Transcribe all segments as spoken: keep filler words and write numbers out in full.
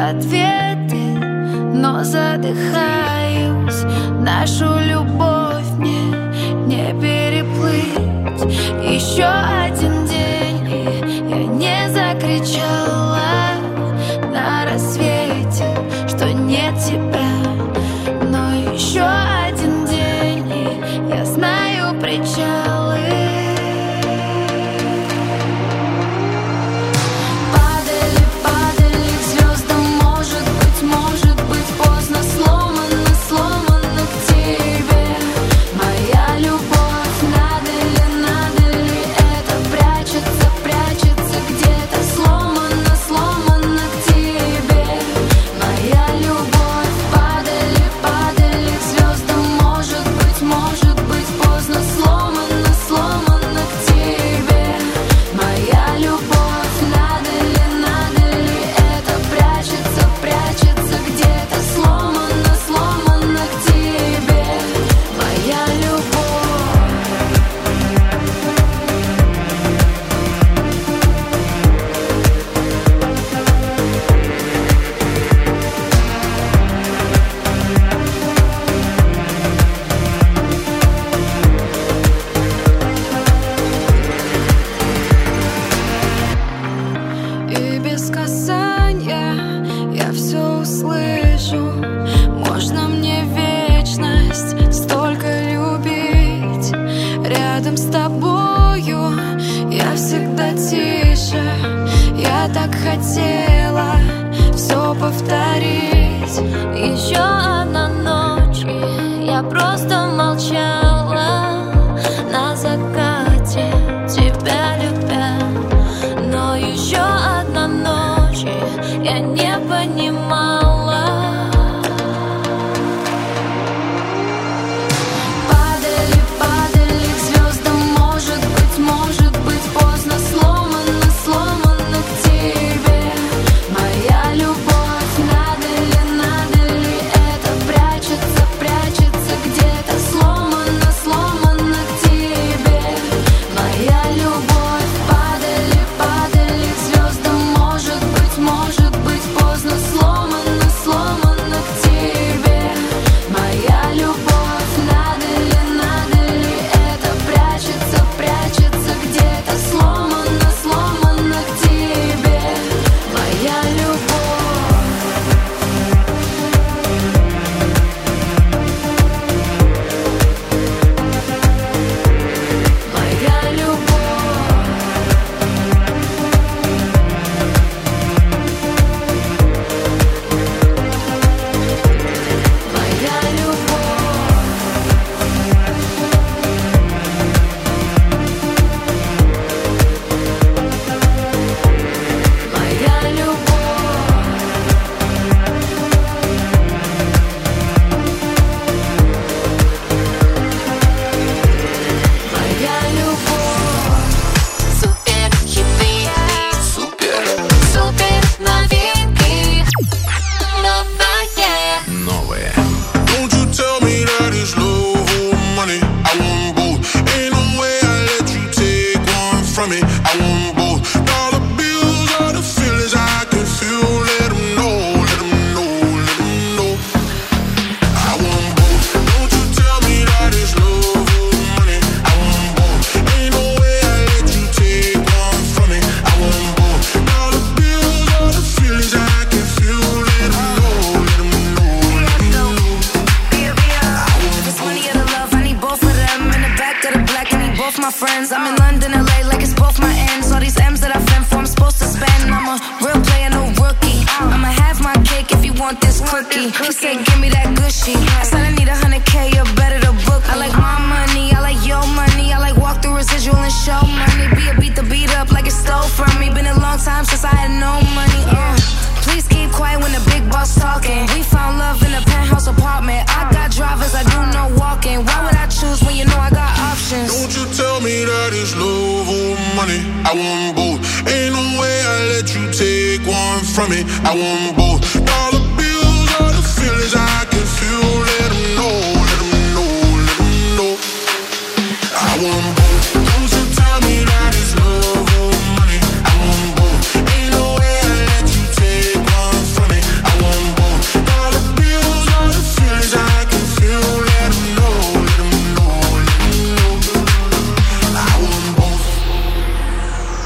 ответы, но задыхаюсь. Нашу любовь мне не переплыть. Еще один день, и я не закричала на рассвете, что нет тебя. Но еще один день, и я знаю причалы. Хотела все повторить. Еще одна ночь, и я просто молчала на закате, тебя любя. Но еще одна ночь, и я не понимала. Падали, падали к звездам, может быть, может быть поздно, сломано, сломано к тебе. Моя любовь, надо ли, надо ли это прячется, прячется где-то, сломано, сломано к тебе. Моя любовь, падали, падали к звездам, может быть, может быть поздно, сломано, сломано к тебе. Моя любовь, надо ли, надо ли это прячется, прячется где-то, сломано, сломано к тебе. Моя любовь. Моя любовь. Моя любовь. Моя любовь. Моя любовь. Супер хиты, Супер супер новинки, новое. новое. Don't you tell me that it's love or money. I want both. Ain't no way I let you take one from me. I want both. Dollar bills are the feelings I can feel. Let them know, let them know, let them know. I want both. Don't you tell me that it's love or money. I want both. Ain't no way I let you take one from me. I want both. Dollar bills are the feelings I can feel. Let them know, let them know, let them know. This money or the love, I need both of them. In the back of the black, I need both my friends. I'm in London, L A, like it's both my ends. All these M's that I fend for, I'm supposed to spend. I'm a real player, no rookie. I'ma have my cake if you want this cookie. He said, give me that good shit. I said, I need a hundred K, you better to book me. I like my money, I like your money. I like walk through residual and show money. Be a beat the beat up like it stole from me. Been a long time since I had no money. Uh. Please keep quiet when the big boss talking. We found love in a penthouse apartment. I got drivers, I do no walking. Why would I choose when you know I got options? Don't you tell me that it's love or money. I want both. Ain't no way I let you take one from me. I want both. Dollar bills are the feelings I can feel. Let them know, let them know, let them know. I want both. Don't you tell me that it's love or money. I want both. Ain't no way I let you take one from me. I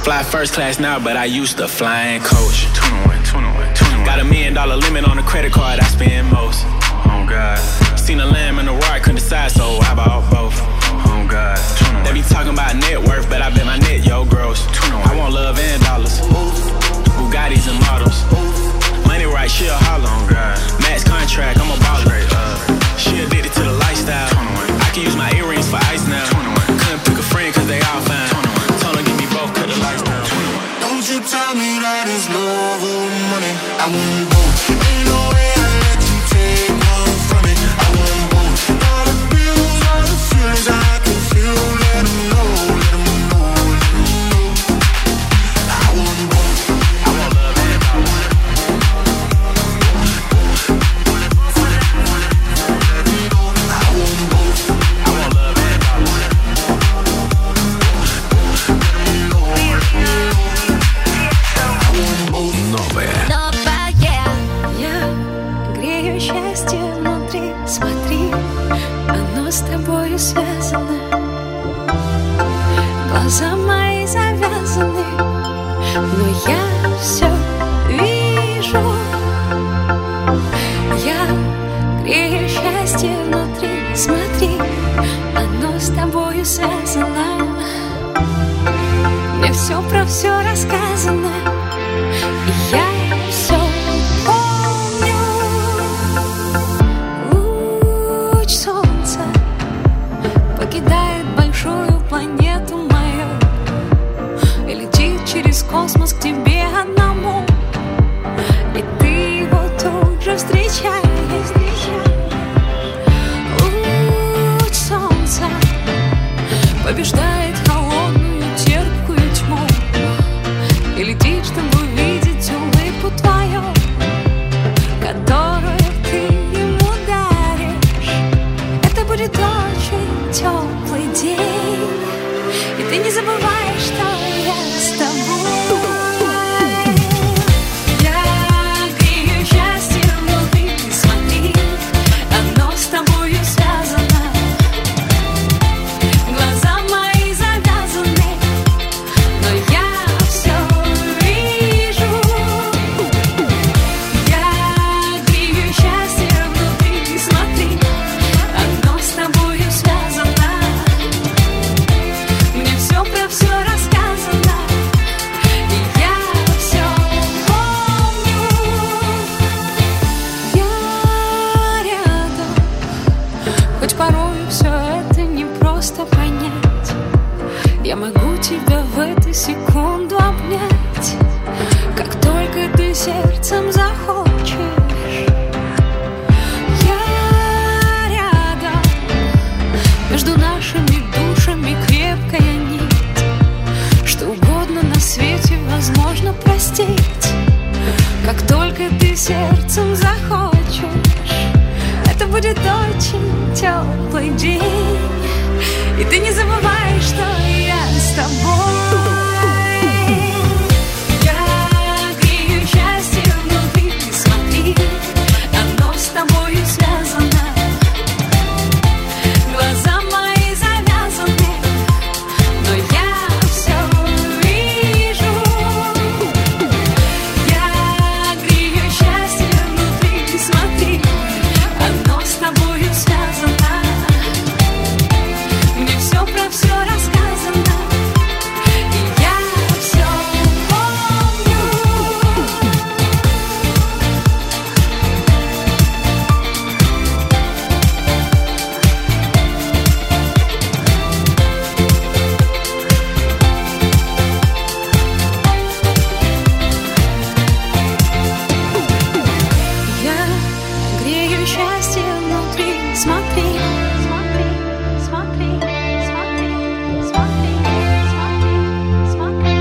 Fly first class now, but I used to fly in coach. twenty-one, twenty-one, twenty-one. Got a million dollar limit on the credit card I spend most. Oh God. Seen a lamb and a roar, couldn't decide, so I bought both. Oh God. twenty-one. They be talking about net worth, but I bet my net, yo, gross. twenty-one. I want love and dollars. Bugattis and models. Money right, she a holler. Oh God. Max contract, I'm a baller. She addicted to the lifestyle. twenty-one. I can use my earrings for ice now. twenty-one. Couldn't pick a friend cause they all fine. twenty-one. Told her give me both, cut the lights down. twenty-one. Don't you tell me that it's love or money. I want both. Ain't no way I let you take one from me. I want both. All the bills, all the feelings I can feel. Let them know, let them know, let them know. I want both. I want love and dollars. I want both. I want love and dollars. Новое. Новая. Я грею счастье внутри. Смотри, оно с тобою связано. Глаза мои завязаны, но я все вижу. Я грею счастье внутри. Смотри, оно с тобою связано. Мне все про все рассказано. И я все помню. Луч солнца покидает большую планету мою и летит через космос к тебе одному. И ты его тут же встречаешь. Луч солнца побеждает холодную терпкую тьму и летит, чтобы увидеть улыбку твою, которую ты ему даришь. Это будет очень теплый день, и ты не забываешь, что я с тобой. Я грею счастье внутри. Смотри, оно с тобою связано. Глаза мои завязаны, но я все вижу. Я грею счастье внутри. Смотри, оно с тобою связано. Мне все про все рассказано, и я все помню. Я рядом, хоть порой все это не просто понять. Я могу тебя в эту секунду обнять, как только ты сердцем захочешь. Я рядом, между нашими душами крепкая нить. Что угодно на свете возможно простить, как только ты сердцем захочешь. Это будет очень теплый день, и ты не забываешь, что я с тобой. Я грею счастье внутри. Смотри, оно с тобою связано. Глаза мои завязаны, но я все вижу. Я грею счастье внутри. Смотри, оно с тобою связано. Мне все про все рассказано, и я все помню. Я грею счастье внутри. Смотри, смотри, смотри, смотри, смотри, смотри, смотри,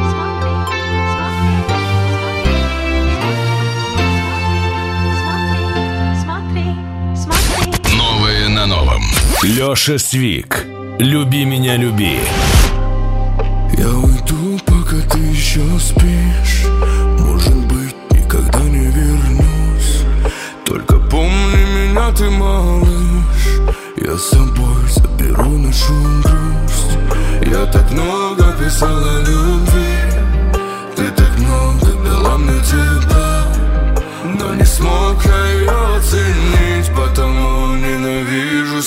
смотри, смотри, смотри, смотри. Новое на новом. Леша Свик. Люби меня, люби. Я уйду, пока ты еще спишь. Может быть, никогда не вернусь. Только помни меня, ты малыш. Я с собой заберу нашу грусть. Я так много писал о любви.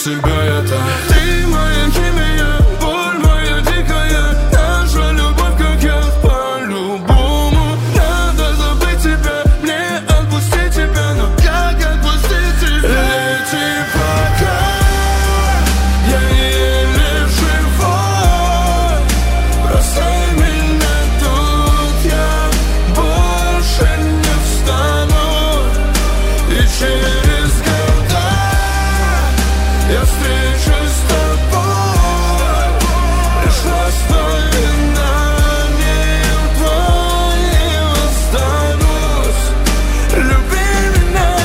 себя я там. Ты моя химия, боль моя дикая, наша любовь, как я. По-любому надо забыть тебя, мне отпустить тебя, но как отпустить тебя? Лети пока, я еле живой, бросай меня тут, я больше не встану. И через года я встречусь с тобой, лишь воспоминанием твоим останусь. Люби меня,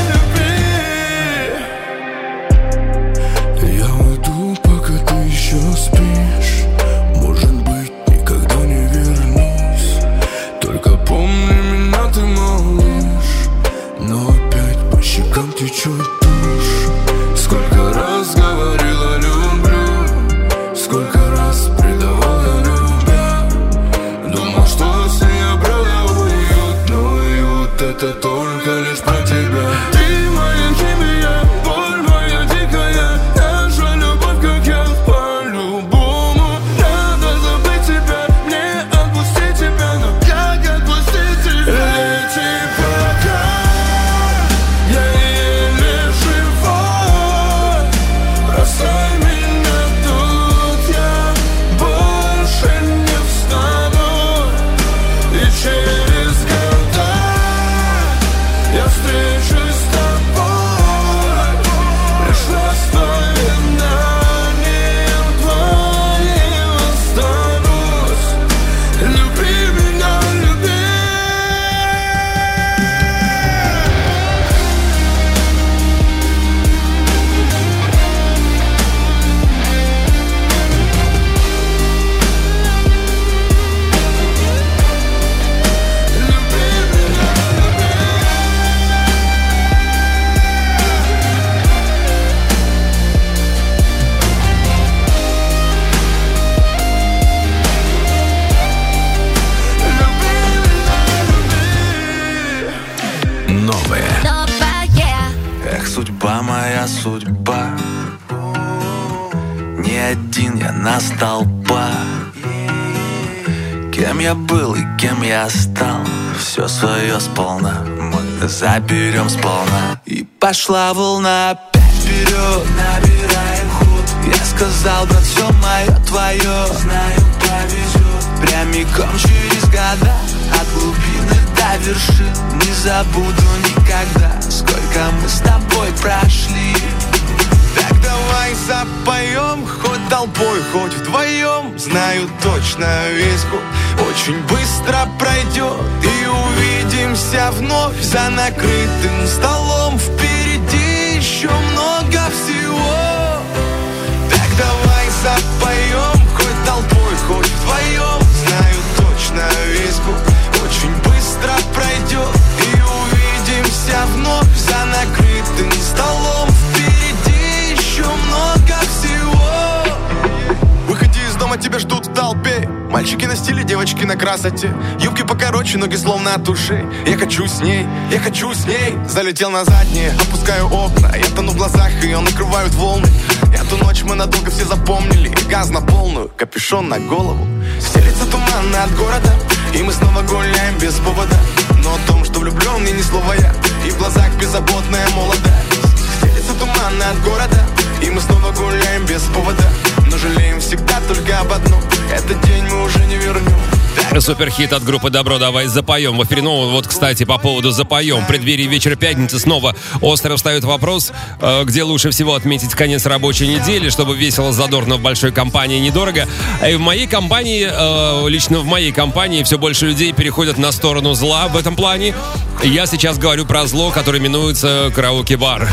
люби. Я уйду, пока ты еще спишь. Может быть, никогда не вернусь. Только помни меня, ты малыш. Но опять по щекам течет тушь. Сколько раз говорила люблю, сколько раз предавал я любя. Думал, что с ней обрел я уют, но уют это только лишь про тебя. Ты моя химия, боль моя дикая, наша любовь, как я. По-любому надо забыть тебя, мне отпустить тебя, но как отпустить тебя? Лети пока, я еле живой, бросай меня тут, я больше не встану. И через года я встречусь с тобой, лишь воспоминанием твоим останусь. Люби меня, люби. Новое. Эх, судьба моя, судьба. Не один я на столба. Кем я был и кем я стал, все свое сполна мы заберем сполна. И пошла волна опять вперед, набираем ход. Я сказал, брат, все мое твое, знаю, повезет. Прямиком через года, от глубины до вершин. Не забуду никогда, сколько мы с тобой прошли. Так давай запоем, хоть толпой, хоть вдвоем. Знаю точно, весь год очень быстро пройдет, и увидимся вновь за накрытым столом. Впереди еще много всего. Так давай запоем, хоть толпой, хоть вдвоем. Знаю точно, весь год очень быстро пройдет, и увидимся вновь за накрытым столом. Впереди еще много всего. Выходи из дома, тебя ждут в толпе. Мальчики на стиле, девочки на красоте. Юбки покороче, ноги словно от ушей. Я хочу с ней, я хочу с ней. Залетел на задние, опускаю окна. Я тону в глазах, ее накрывают волны. Эту ночь мы надолго все запомнили. Газ на полную, капюшон на голову. Стелится туман над городом, и мы снова гуляем без повода. Но о том, что влюблен, и ни слова я. И в глазах беззаботная молодость. Стелится туман над городом, и мы снова гуляем без повода. Но жалеем всегда только об одном: этот день мы уже не вернем. Суперхит от группы «Добро», давай запоем. В эфире, ну, вот, кстати, по поводу «Запоем». В преддверии вечера пятницы снова остро встает вопрос, где лучше всего отметить конец рабочей недели, чтобы весело, задорно, в большой компании, недорого. И в моей компании, лично в моей компании, все больше людей переходят на сторону зла в этом плане. Я сейчас говорю про зло, которое именуется караоке-бар.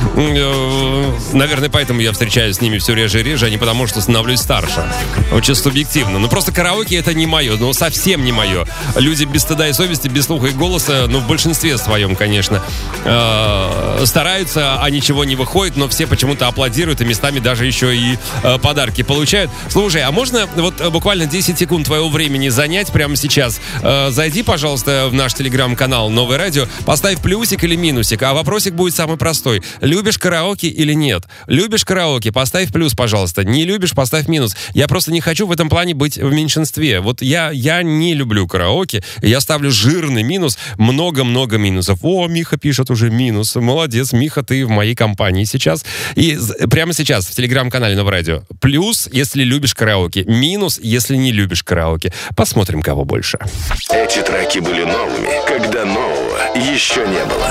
Наверное, поэтому я встречаюсь с ними все реже и реже, а не потому, что становлюсь старше. Очень субъективно. Ну, просто караоке — это не мое, ну, совсем не мое. Люди без стыда и совести, без слуха и голоса, ну, в большинстве своем, конечно, э, стараются, а ничего не выходит, но все почему-то аплодируют и местами даже еще и э, подарки получают. Слушай, а можно вот буквально десять секунд твоего времени занять прямо сейчас? Э, зайди, пожалуйста, в наш телеграм-канал «Новый Новое радио. Поставь плюсик или минусик, а вопросик будет самый простой. Любишь караоке или нет? Любишь караоке? Поставь плюс, пожалуйста. Не любишь? Поставь минус. Я просто не хочу в этом плане быть в меньшинстве. Вот я, я не люблю караоке. Я ставлю жирный минус. Много-много минусов. О, Миха пишет уже минус. Молодец, Миха, ты в моей компании сейчас. И прямо сейчас в телеграм-канале Новое радио. Плюс, если любишь караоке. Минус, если не любишь караоке. Посмотрим, кого больше. Эти треки были новыми, когда нового еще не было.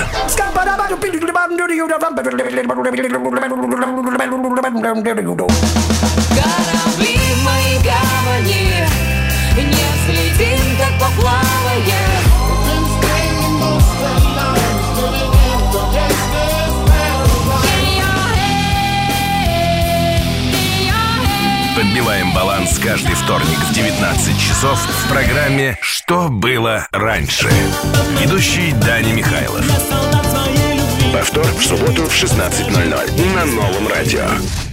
Корабли в моей гавани, не взлетим, как поплавая. Подбиваем баланс каждый вторник в девятнадцать часов в программе «Что было раньше». Ведущий Даня Михайлов. Повтор в субботу в шестнадцать ноль ноль на Новом радио.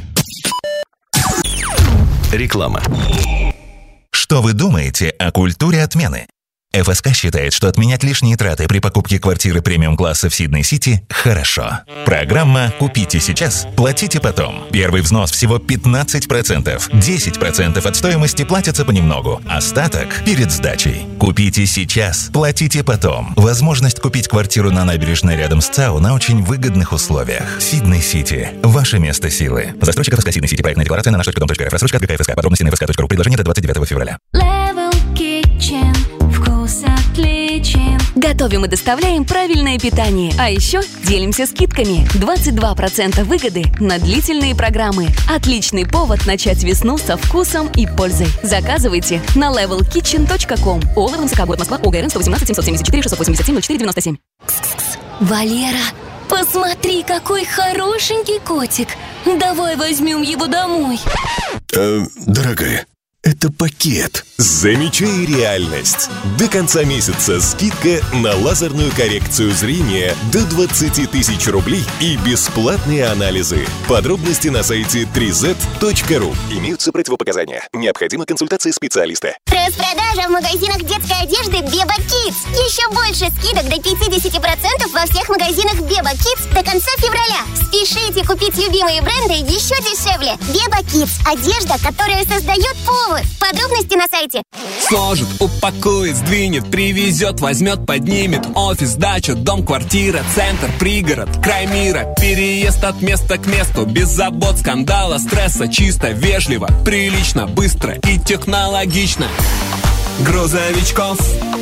Реклама. Что вы думаете о культуре отмены? эф эс ка считает, что отменять лишние траты при покупке квартиры премиум-класса в Сидней-Сити хорошо. Программа «Купите сейчас, платите потом». Первый взнос всего пятнадцать процентов. десять процентов от стоимости платятся понемногу. Остаток перед сдачей. Купите сейчас, платите потом. Возможность купить квартиру на набережной рядом с ЦАУ на очень выгодных условиях. Сидней-Сити. Ваше место силы. Застройщик эф эс ка Сидней-Сити. Проектная декларация на наш точка ком точка эр эф. Рассрочка от гэ ка эф эс ка. Подробности на эф эс ка точка ру. Предложение до двадцать девятого февраля. Level Kitchen. Вкус отличен. Готовим и доставляем правильное питание. А еще делимся скидками. двадцать два процента выгоды на длительные программы. Отличный повод начать весну со вкусом и пользой. Заказывайте на левел китчен точка ком. ООО «Высокогород Москва», ОГРН сто восемнадцать семьсот семьдесят четыре шестьсот восемьдесят семь ноль четыре девяносто семь. Кс-кс-кс. Валера, посмотри, какой хорошенький котик. Давай возьмем его домой. Э, дорогая, это пакет. Замечай реальность. До конца месяца скидка на лазерную коррекцию зрения до двадцать тысяч рублей и бесплатные анализы. Подробности на сайте три зет точка ру. Имеются противопоказания. Необходима консультация специалиста. Распродажа в магазинах детской одежды Беба Kids. Еще больше скидок до пятьдесят процентов во всех магазинах Беба Kids до конца февраля. Спешите купить любимые бренды еще дешевле. Беба Kids. Одежда, которая создает повод. Подробности на сайте. Сложит, упакует, сдвинет, привезет, возьмет, поднимет. Офис, дача, дом, квартира, центр, пригород, край мира. Переезд от места к месту. Без забот, скандала, стресса. Чисто, вежливо, прилично, быстро и технологично. Грузовичков.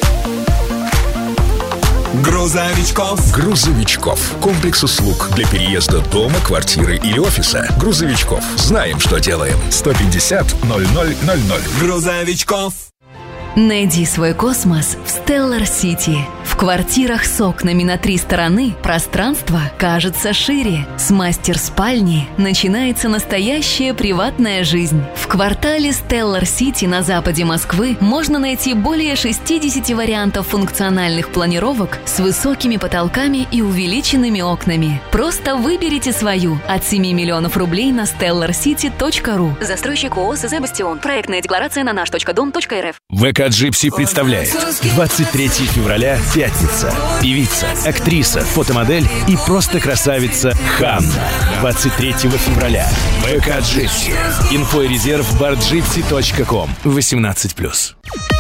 Грузовичков. Грузовичков. Комплекс услуг для переезда дома, квартиры или офиса. Грузовичков. Знаем, что делаем. сто пятьдесят ноль ноль ноль ноль. Грузовичков. Найди свой космос в Stellar City. В квартирах с окнами на три стороны пространство кажется шире. С мастер-спальни начинается настоящая приватная жизнь. В квартале Stellar City на западе Москвы можно найти более шестьдесят вариантов функциональных планировок с высокими потолками и увеличенными окнами. Просто выберите свою от семи миллионов рублей на стеллар сити точка ру. Застройщик ООО СЗ «Бастион». Проектная декларация на наш точка дом точка эр эф. ВК Джипси представляет двадцать третьего февраля, пятница. Певица, актриса, фотомодель и просто красавица Ханна. двадцать третьего февраля. ВК Джипси. Инфо и резерв бар джипси точка ком. восемнадцать плюс.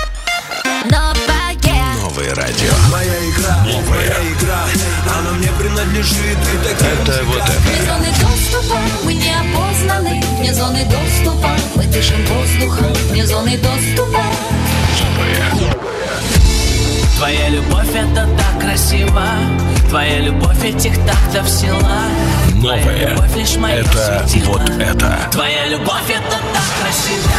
Новое радио. Моя игра, моя игра, она мне принадлежит. Это вот это. Вне зоны доступа мы не опознаны. Вне зоны доступа мы дышим воздухом. Вне зоны доступа. Твоя любовь это так красиво. Твоя любовь этих тактов сила. Новое. Это вот это. Твоя любовь это так красиво.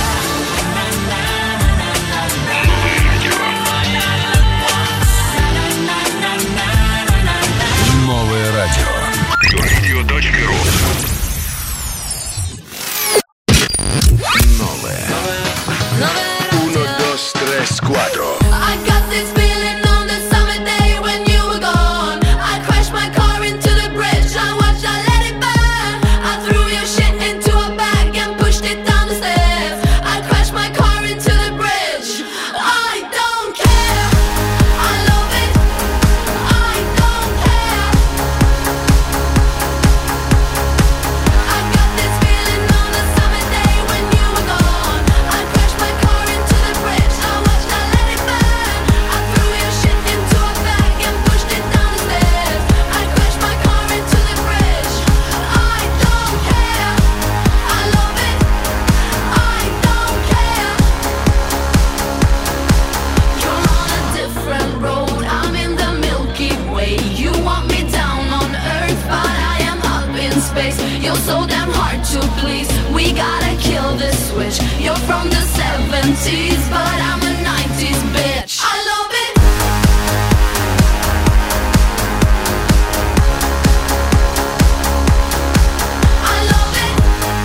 Новое радио. Радио.ру. Новое. Uno, dos, tres, cuatro. I got this feeling on the summer day when you were gone. I crashed my car into the bridge. I watched, I let it burn. I threw your shit into a bag and pushed it down the stairs. I crashed my car into the bridge. I don't care. I love it. I seventies, but I'm a nineties bitch. I love it. I love it.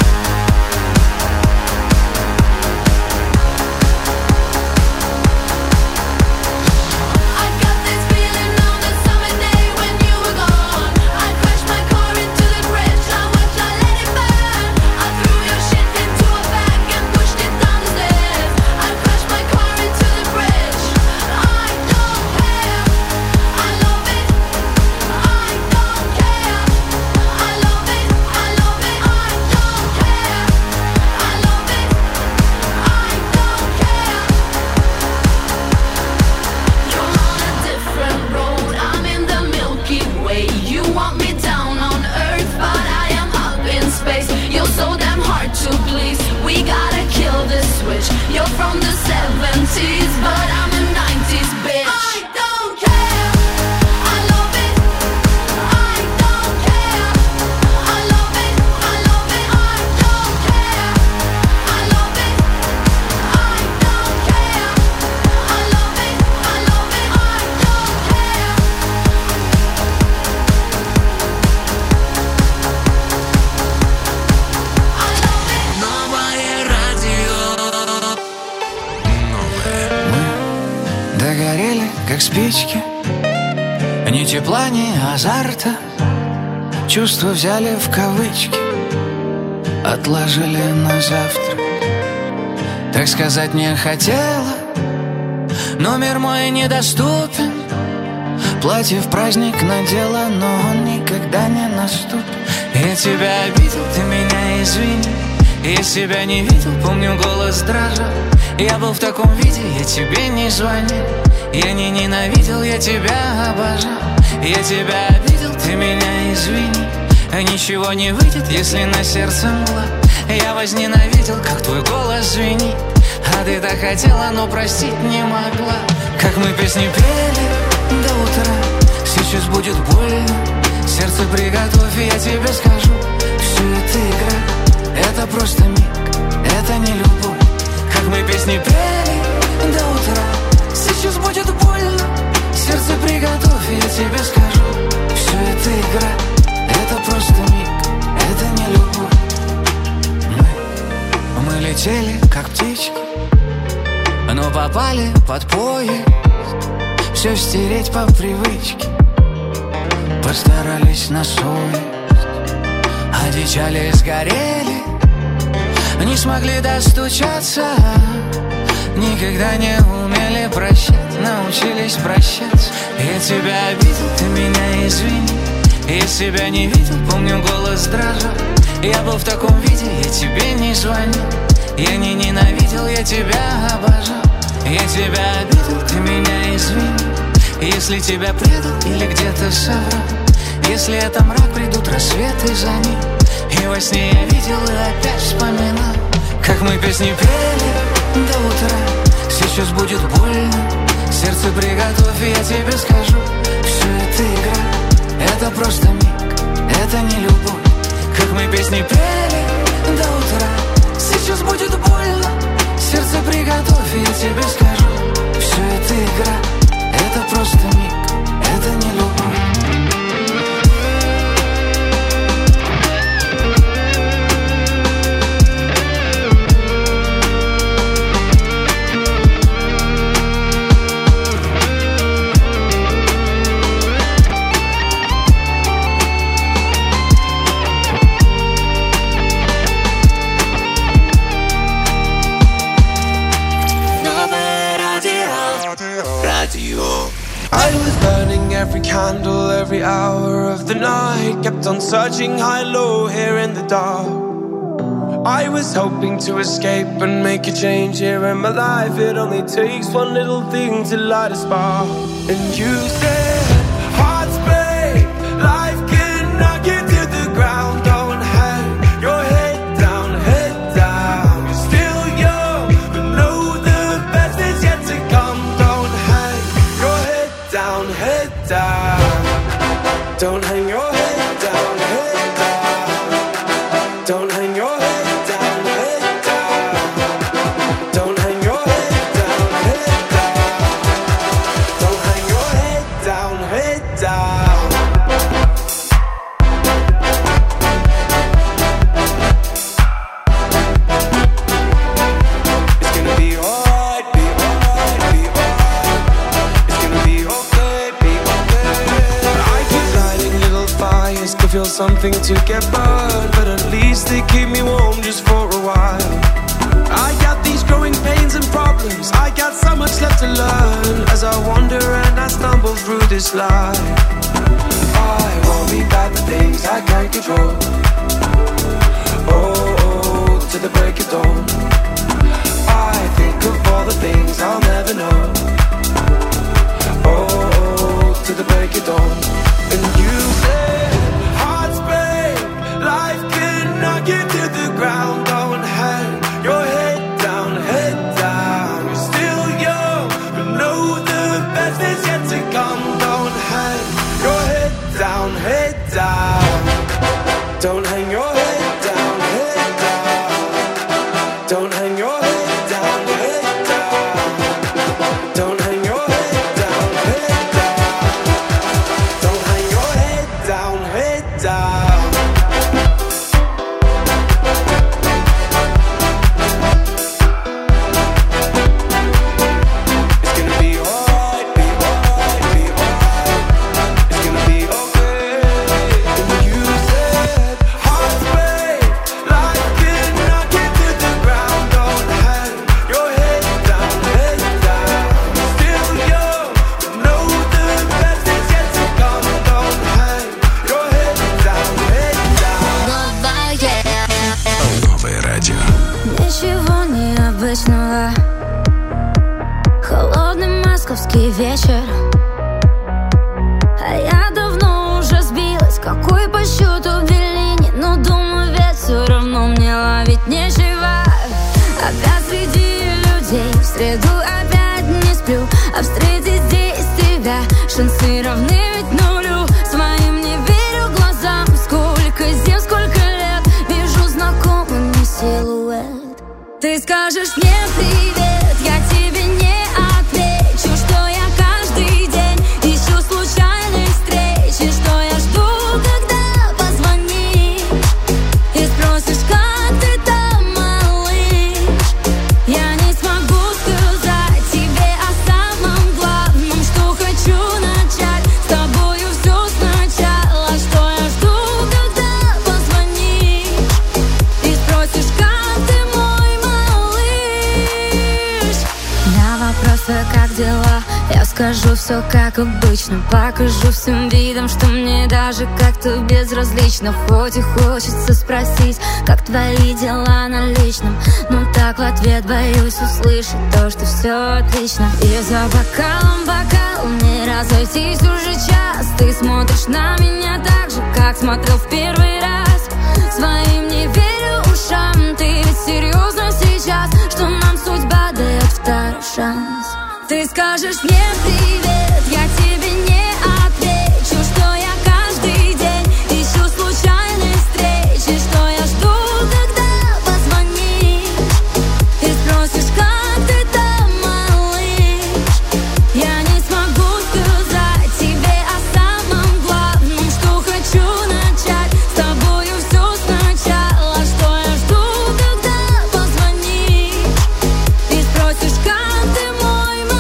I got this feeling on the summer day when you were gone. I crashed my car into the bridge. I watched, I let it burn. I threw your shit into a bag and pushed it down the stairs. I crashed my car into the bridge. I don't care. I love it. I don't care. I love it. I love it. I don't care. I love it. I don't care. You're on a different road. I'm in the Milky Way. You want me down on Earth, but I am up in space. You're so damn hard to please. We gotta kill this switch. You're from the seventies, but I'm a nineties bitch. I don't care. I love it. I don't care. I love it. I love it. I don't care. I love it. I don't care. I love it. I love it. I don't care. Новое радио. Догорели, как спички. Ни тепла, ни азарта. Чувства взяли в кавычки. Отложили на завтра. Так сказать не хотела, но мир мой недоступен. Платье в праздник надела, но он никогда не наступит. Я тебя обидел, ты меня извини. Я себя не видел, помню, голос дрожал. Я был в таком виде, я тебе не звонил. Я не ненавидел, я тебя обожал. Я тебя обидел, ты меня извини. Ничего не выйдет, если на сердце мла. Я возненавидел, как твой голос звенит. А ты так хотела, но простить не могла. Как мы песни пели до утра. Сейчас будет больно. Сердце приготовь, я тебе скажу. Все это игра, это просто миг, это не любовь. Как мы песни пели до утра. Сейчас будет больно. Сердце приготовь, я тебе скажу. Все это игра, это просто миг, это не любовь. Мы, мы летели, как птички, но попали под поезд. Все стереть по привычке. Постарались на совесть. Одичали, сгорели. Не смогли достучаться. Никогда не умели прощать. Научились прощаться. Я тебя обидел, ты меня извини. Я себя не видел, помню, голос дрожал. Я был в таком виде, я тебе не звонил. Я не ненавидел, я тебя обожал. Я тебя обидел, ты меня извини. Если тебя предал или где-то соврал. Если это мрак, придут рассветы за ним. И во сне я видел и опять вспоминал. Как мы песни пели до утра. Сейчас будет больно. Сердце приготовь, я тебе скажу. Все это игра, это просто миг, это не любовь. Как мы песни пели до утра. Сейчас будет больно. Сердце приготовь, я тебе скажу. Все это игра, это просто миг, это не любовь. I was burning every candle, every hour of the night. Kept on searching high, low, here in the dark. I was hoping to escape and make a change here in my life. It only takes one little thing to light a spark. And you said, hearts break, life can knock you to the ground. Don't hang your head down, head down. You're still young, but know the best is yet to come. Don't hang your head down, head down. Don't hang your head down, head down. Don't hang your head down, head down. Don't hang your head something to get burned, but at least they keep me warm just for a while. I got these growing pains and problems, I got so much left to learn as I wander and I stumble through this life. I worry about the things I can't control. Oh, oh, to the break of dawn. I think of all the things I'll never know. Oh, oh, to the break of dawn. And you said, hearts break, life can knock you to the ground. Don't hang your head down, head down. You're still young, but know the best is yet to come. Don't hang your head down, head down. Don't hang your head down, head down. Don't hang your head down, head down. Don't hang your head down, head down. Don't hang your head down, head down. It's gonna be alright, be alright, be alright. It's gonna be okay. And you said, hearts break, life can knock you to the ground. Don't hang your head down, head down. Still young, but know the best is yet to come. Don't hang your head down, head down. Новое радио. Ничего необычного. Холодный московский вечер, а я давно уже сбилась. Какой по счету Беллини? Но думаю, ведь все равно мне ловить нечего. Опять среди людей, в среду опять не сплю. А встретить здесь тебя шансы равны ведь нулю. Своим не верю глазам. Сколько зим, сколько лет вижу знакомый мне силуэт. Ты скажешь мне привет, я тебе не отвечу, что я каждый день ищу случайные встречи, что я жду, когда позвонишь и спросишь, как ты там, малыш. Я не смогу сказать тебе о самом главном, что хочу начать с тобою все сначала, что я жду, когда позвонишь и спросишь, как ты, мой малыш. На вопросы, как дела, я скажу все как обычно. Покажу всем видом, что мне даже как-то безразлично. Хоть и хочется спросить, как твои дела на личном, но так в ответ боюсь услышать то, что все отлично. И за бокалом бокал не разойтись уже час. Ты смотришь на меня так же, как смотрел в первый раз. Своим не верю ушам. Ты ведь серьезно сейчас, что нам судьба дает второй шанс? Ты скажешь мне привет, я тебе не отвечу, что я каждый день ищу случайные встречи, что я жду, когда позвонишь и спросишь, как ты там, малыш. Я не смогу сказать тебе о самом главном, что хочу начать с тобою все сначала, что я жду, когда позвонишь и спросишь, как ты, мой малыш.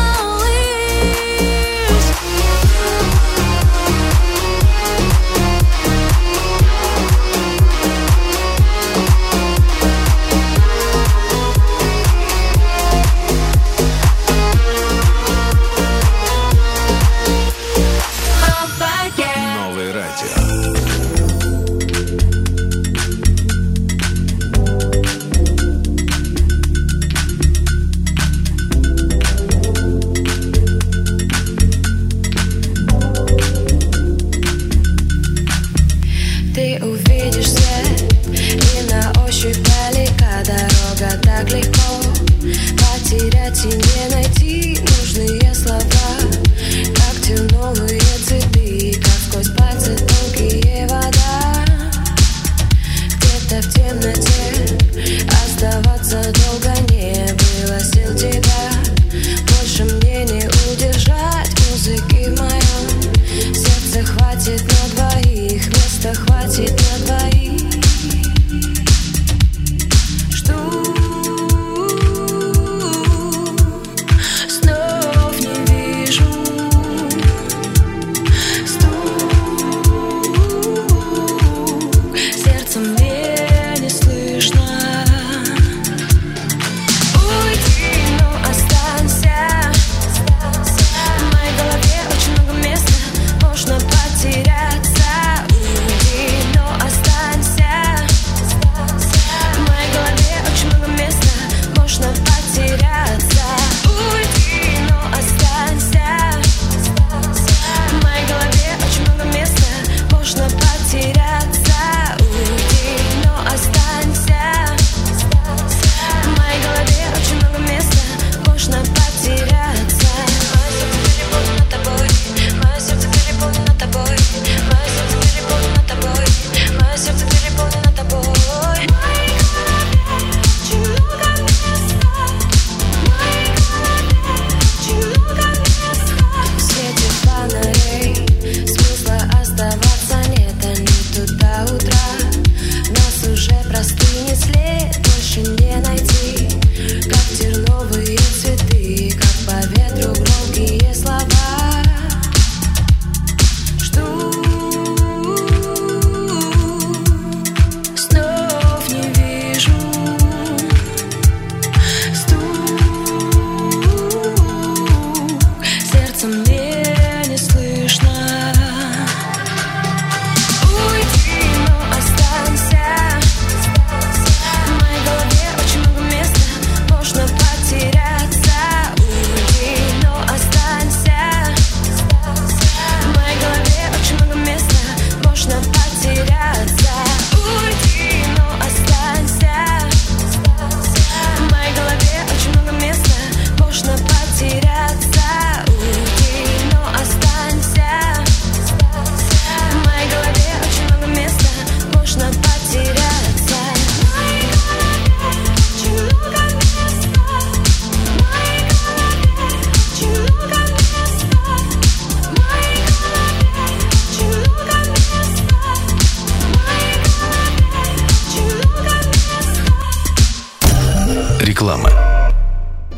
Новое радио. Ты увидишь свет, и на ощупь далека дорога так легко потерять и не найти нужные слова, как тянулые цветы, как сквозь пальцы тонкие вода. Где-то в темноте оставаться долго не было сил тебя. Больше мне не удержать музыки в моем сердце, хватит на двоих, места хватит на двоих. Жду, снов не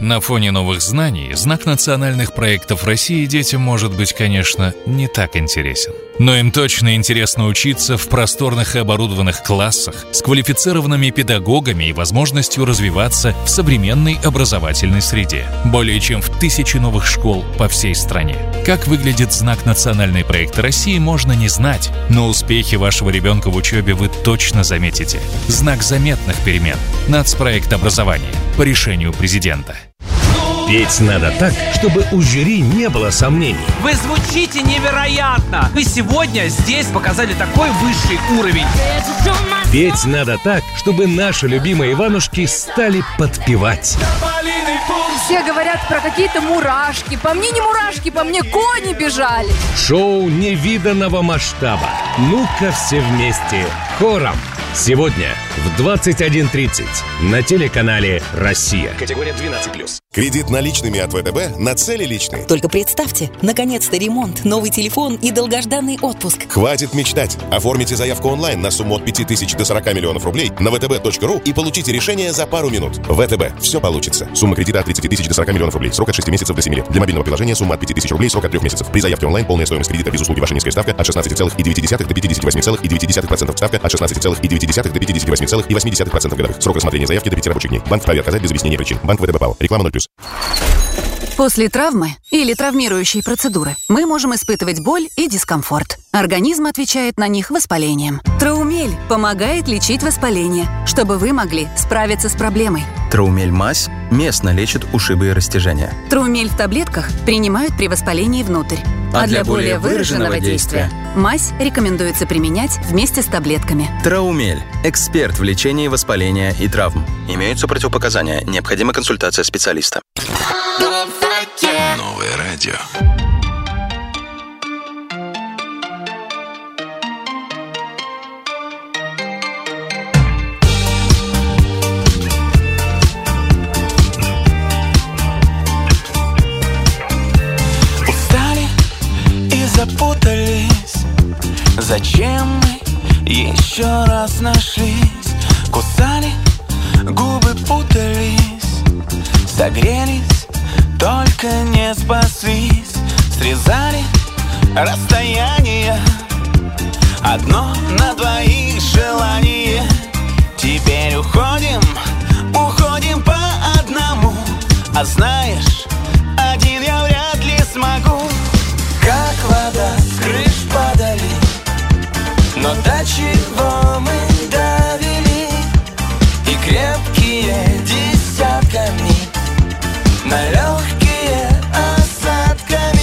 На фоне новых знаний знак национальных проектов России детям может быть, конечно, не так интересен. Но им точно интересно учиться в просторных и оборудованных классах с квалифицированными педагогами и возможностью развиваться в современной образовательной среде. Более чем в тысячи новых школ по всей стране. Как выглядит знак национальные проекты России, можно не знать, но успехи вашего ребенка в учебе вы точно заметите. Знак заметных перемен. Нацпроект образования. По решению президента. Петь надо так, чтобы у жюри не было сомнений. Вы звучите невероятно! Вы сегодня здесь показали такой высший уровень. Петь надо так, чтобы наши любимые Иванушки стали подпевать. Все говорят про какие-то мурашки. По мне не мурашки, по мне кони бежали. Шоу невиданного масштаба. Ну-ка все вместе, хором. Сегодня в двадцать один тридцать на телеканале «Россия». Категория двенадцать плюс. Кредит наличными от ВТБ на цели личные. Только представьте, наконец-то ремонт, новый телефон и долгожданный отпуск. Хватит мечтать. Оформите заявку онлайн на сумму от пяти тысяч до сорока миллионов рублей на вэ тэ бэ точка ру и получите решение за пару минут. ВТБ. Все получится. Сумма кредита от тридцати тысяч до сорока миллионов рублей. Срок от шести месяцев до семи лет. Для мобильного приложения сумма от пяти тысяч рублей. Срок от трех месяцев. При заявке онлайн полная стоимость кредита без услуги. Ваша низкая ставка от шестнадцати целых девяти десятых до пятидесяти восьми целых девяти десятых процента. Ставка от шестнадцати целых девяти десятых до пятидесяти восьми целых восьми десятых процента годовых. Срок рассмотрения заявки до пяти рабочих дней. Банк вправе отказать без объяснения причин. Банк ВТБ ПАО. Реклама ноль плюс. После травмы или травмирующей процедуры мы можем испытывать боль и дискомфорт. Организм отвечает на них воспалением. Траумель помогает лечить воспаление, чтобы вы могли справиться с проблемой. Траумель мазь местно лечит ушибы и растяжения. Траумель в таблетках принимают при воспалении внутрь. А, а для более выраженного действия мазь рекомендуется применять вместе с таблетками. Траумель – эксперт в лечении воспаления и травм. Имеются противопоказания. Необходима консультация специалиста. Новое радио. Устали и запутались. Зачем мы еще раз нашлись? Кусали, губы путались, согрелись, только не спаслись. Срезали расстояние, одно на двоих желание. Теперь уходим, уходим по одному. А знаешь, один я вряд ли смогу. Как вода с крыш падали, но до чего мы довели? И крепкие десятками, на легкие осадками.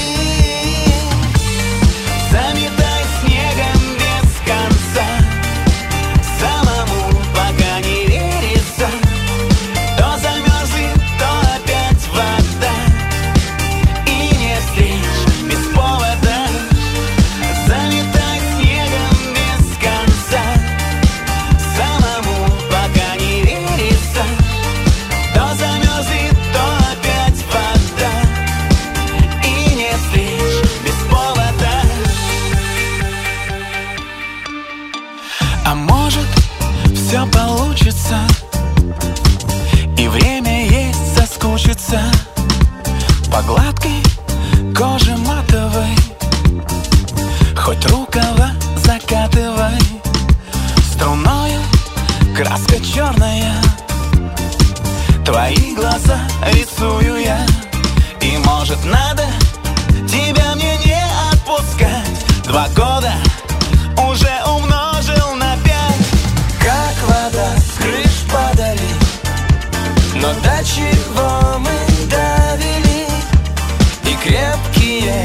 Заметай снегом без конца, самому пока не верится. То замерзнет, то опять вода, и не встреч без повода. Заметай снегом без конца, самому пока не верится. То замерзнет, то опять вода, и не встреч без повода. А может, все получится, и время есть соскучиться по гладкой коже матовой. Хоть рукава закатывай, струною краска черная. Твои глаза рисую я, и может надо тебя мне не отпускать. Два года уже умножил на пять. Как вода с крыш падали, но до чего мы довели? И крепкие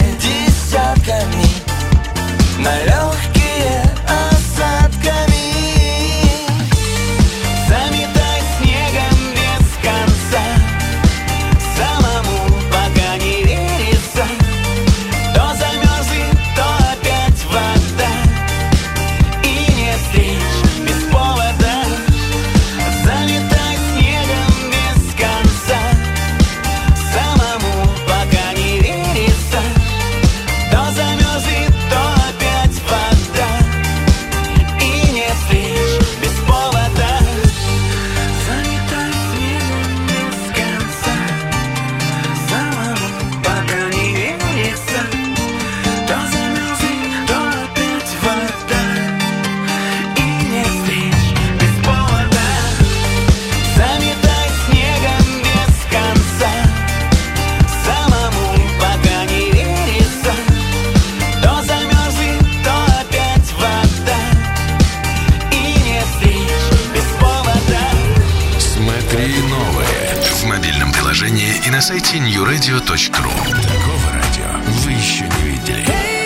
сайте ньюрэдио точка ру. Такого радио вы еще не видели.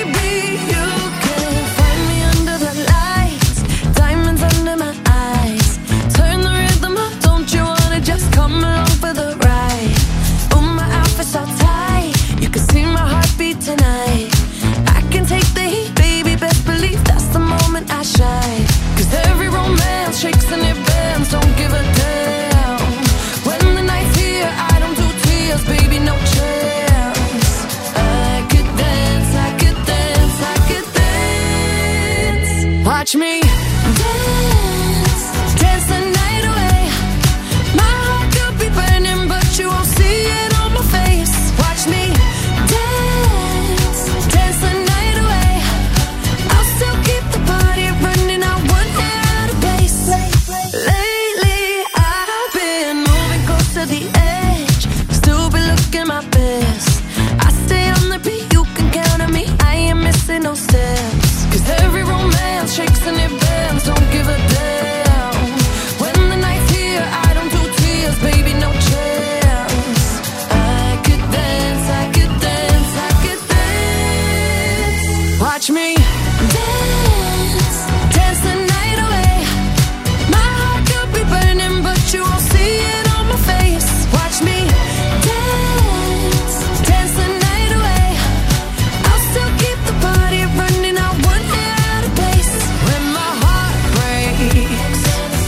Tonight, I can take the heat, baby. Best believe that's the moment I shine. 'Cause every romance shakes and it bends. Don't give a damn. When the night's here, I don't do tears, baby. No chance. I could dance, I could dance, I could dance. Watch me dance, dance the night away. My heart could be burning, but you won't see it on my face. Watch me dance, dance the night away. I'll still keep the party running. I won't get out of place. Lately I've been moving close to the edge. Still be looking my best. I stay on the beat, you can count on me. I ain't missing no steps. 'Cause every romance shakes and it bends. Don't give a damn. When the night's here, I don't do tears, baby. No chance. I could dance, I could dance, I could dance. Watch me dance, dance the night away. My heart could be burning, but you won't see it on my face. Watch me dance, dance the night away. I'll still keep the party running. I won't get out of place. When my heart breaks,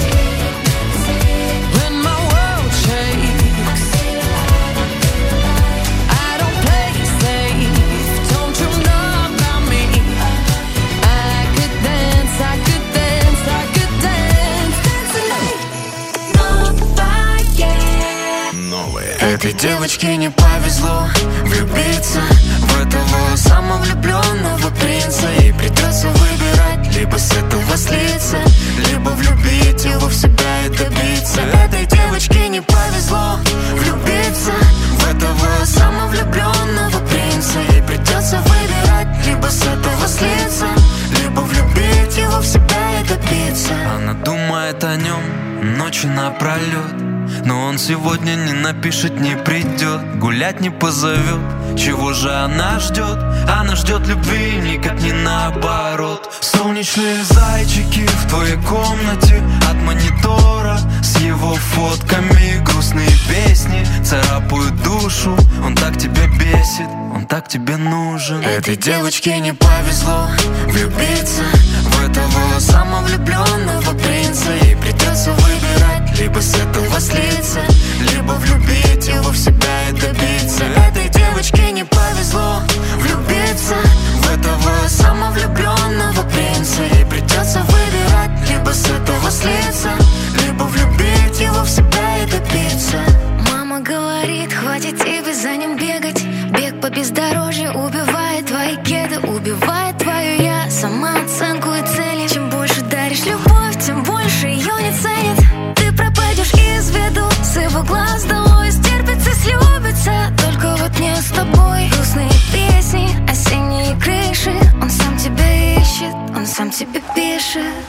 when my world shakes, I don't play safe. Don't you know about me? I could dance, I could dance, I could dance, dance the night. Новое. Этой девочке не повезло влюбиться в этого самовлюбленного принца. Ей придется выбирать, либо с этого слиться, либо влюбить его в себя и добиться. Этой девочке не повезло влюбиться в этого самовлюбленного принца. Ей придется выбирать, либо с этого слиться, либо влюбить его в себя и добиться. Она думает о нем ночью напролет, но он сегодня не напишет, не придет, гулять не позовет. Чего же она ждет? Она ждет любви, никак не наоборот. Солнечные зайчики в твоей комнате, от монитора с его фотками. Грустные песни царапают душу. Он так тебя бесит, он так тебе нужен. Этой девочке не повезло влюбиться в этого самовлюбленного принца. Ей придется выбирать, либо с этого слиться, либо влюбить его в себя и добиться. Этой девочке не повезло влюбиться в этого самовлюбленного принца. Ей придется выбирать, либо с этого слиться, либо влюбить его в себя и добиться. Мама говорит, хватит тебе за ним бегать. Бег по бездорожью убивает твои кеды, убивает твою я, самооценку и цели. Чем больше даришь любовь, тем больше ее не ценит. Ты пропадешь из виду, с его глаз долой. Стерпится, слюбится, только вот не с тобой. Грустные песни, осенние крыши. Он сам тебя ищет, он сам тебе пишет.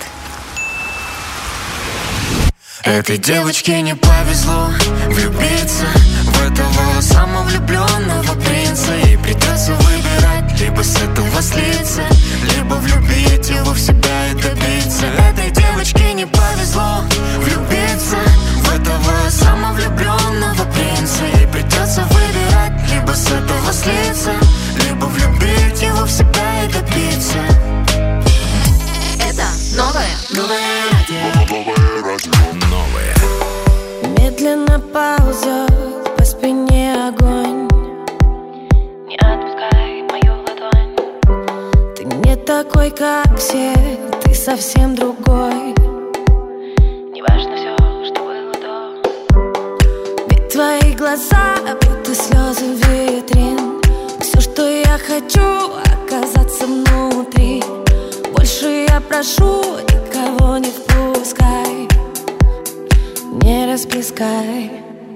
Этой девочке не повезло влюбиться в этого самовлюбленного принца. Ей придется выбирать, либо с этого слиться, либо влюбить его в себя и добиться. Этой девочке не повезло влюбиться в этого самовлюбленного принца. Ей придется выбирать, либо с этого слиться, либо влюбить его в себя и добиться. Это новое, новое радио. Новое. Медленно ползет по спине огонь. Не отпускай мою ладонь. Ты не такой, как все, ты совсем другой. Не важно все, что было до. Ведь твои глаза, будто слезы витрин. Все, что я хочу, оказаться внутри. Больше я прошу, никого не впускай, не расплескай.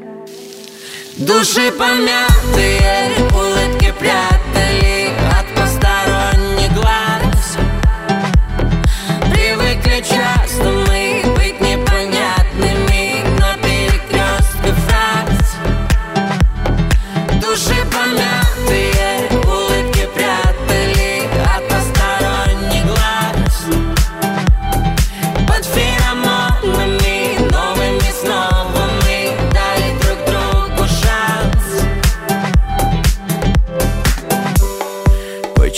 Души помятые, улыбки прятали от посторонних глаз. Привыкли часто мы быть непонятными на перекрестке фраз.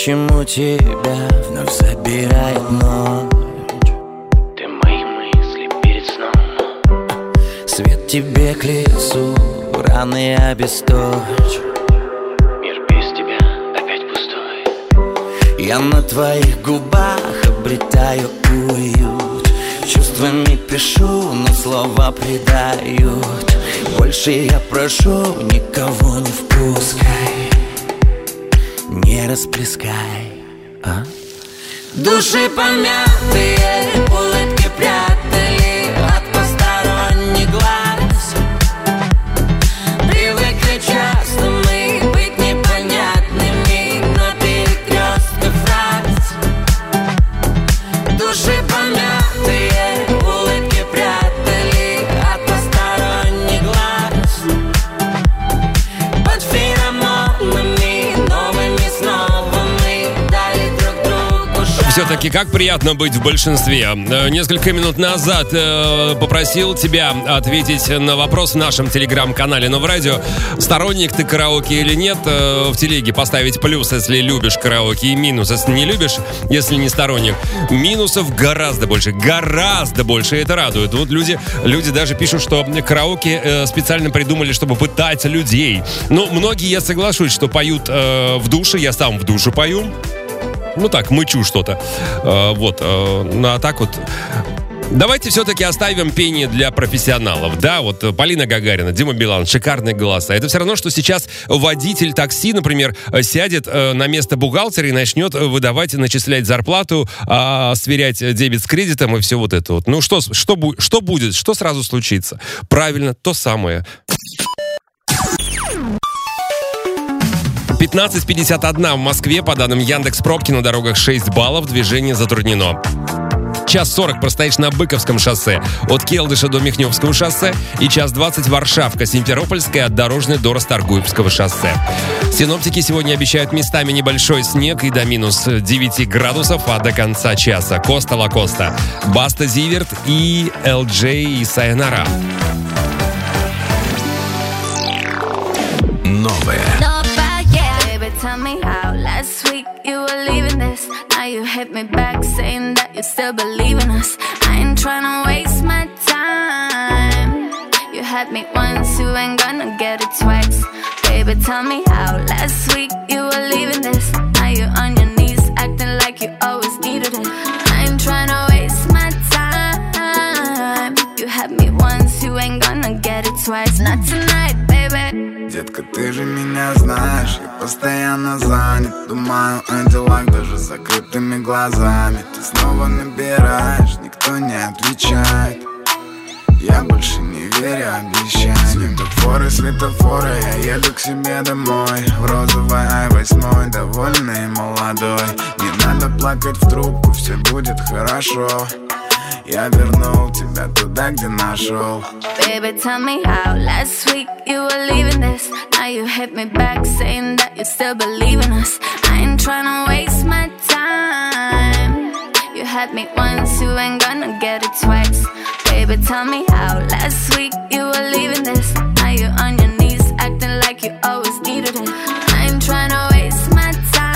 почему тебя вновь забирает ночь. Ты мои мысли перед сном. Свет тебе к лицу, раны обесточь. Мир без тебя опять пустой. Я на твоих губах обретаю уют. Чувствами пишу, но слова предают. Больше я прошу, никого не впускай, не расплескай, а? Души помятые, улыбки прятали от посторонних глаз. Привыкли часто мы быть непонятными на перекрестках фраз. Души помятые, улыбки прятали от посторонних глаз. Под феромонами новыми снова мы дали друг другу шанс. Все-таки как приятно быть в большинстве. Э, Несколько минут назад э, попросил тебя ответить на вопрос в нашем телеграм-канале «Нов Радио». Сторонник ты караоке или нет? Э, В телеге поставить плюс, если любишь караоке, и минус, если не любишь, если не сторонник. Минусов гораздо больше, гораздо больше, и это радует. Вот люди, люди даже пишут, что караоке э, специально придумали, чтобы пытать людей. Ну, многие, я соглашусь, что поют э, в душе, я сам в душе пою. Ну так, мычу что-то. Э, вот, э, ну а так вот... Давайте все-таки оставим пение для профессионалов. Да, вот Полина Гагарина, Дима Билан, шикарные голоса. Это все равно, что сейчас водитель такси, например, сядет э, на место бухгалтера и начнет выдавать, начислять зарплату, э, сверять дебет с кредитом и все вот это вот. Ну что, что, бу- что будет, что сразу случится? Правильно, то самое. пятнадцать пятьдесят один в Москве, по данным Яндекс.Пробки, на дорогах шесть баллов, движение затруднено. Час сорок простоишь на Быковском шоссе от Келдыша до Михневского шоссе и час двадцать Варшавка, Симферопольская от Дорожной до Расторгуевского шоссе. Синоптики сегодня обещают местами небольшой снег и до минус девять градусов, а до конца часа Коста Лакоста, Баста Зиверт и эл джей и Сайонара. Новое. Tell me how last week you were leaving this. Now you hit me back saying that you still believe in us. I ain't tryna waste my time. You had me once, you ain't gonna get it twice. Baby, tell me how last week you were leaving this. Now you're on your knees acting like you always needed it. I ain't tryna waste my time. You had me once, you ain't gonna get it twice. Not tonight, baby. Детка, ты же меня знаешь, я постоянно занят. Думаю о делах даже с закрытыми глазами. Ты снова набираешь, никто не отвечает. Я больше не верю обещаниям. Светофоры, светофоры, я еду к себе домой. В розовой ай восемь, довольный и молодой. Не надо плакать в трубку, все будет хорошо. Я вернул тебя туда, где нашел. Baby, tell me how last week you were leaving this. Now you hit me back saying that you still believe in us. I ain't tryna waste my time. You had me once, you ain't gonna get it twice. Baby, tell me how last week you were leaving this. Now you're on your knees acting like you always needed it. I ain't tryna waste my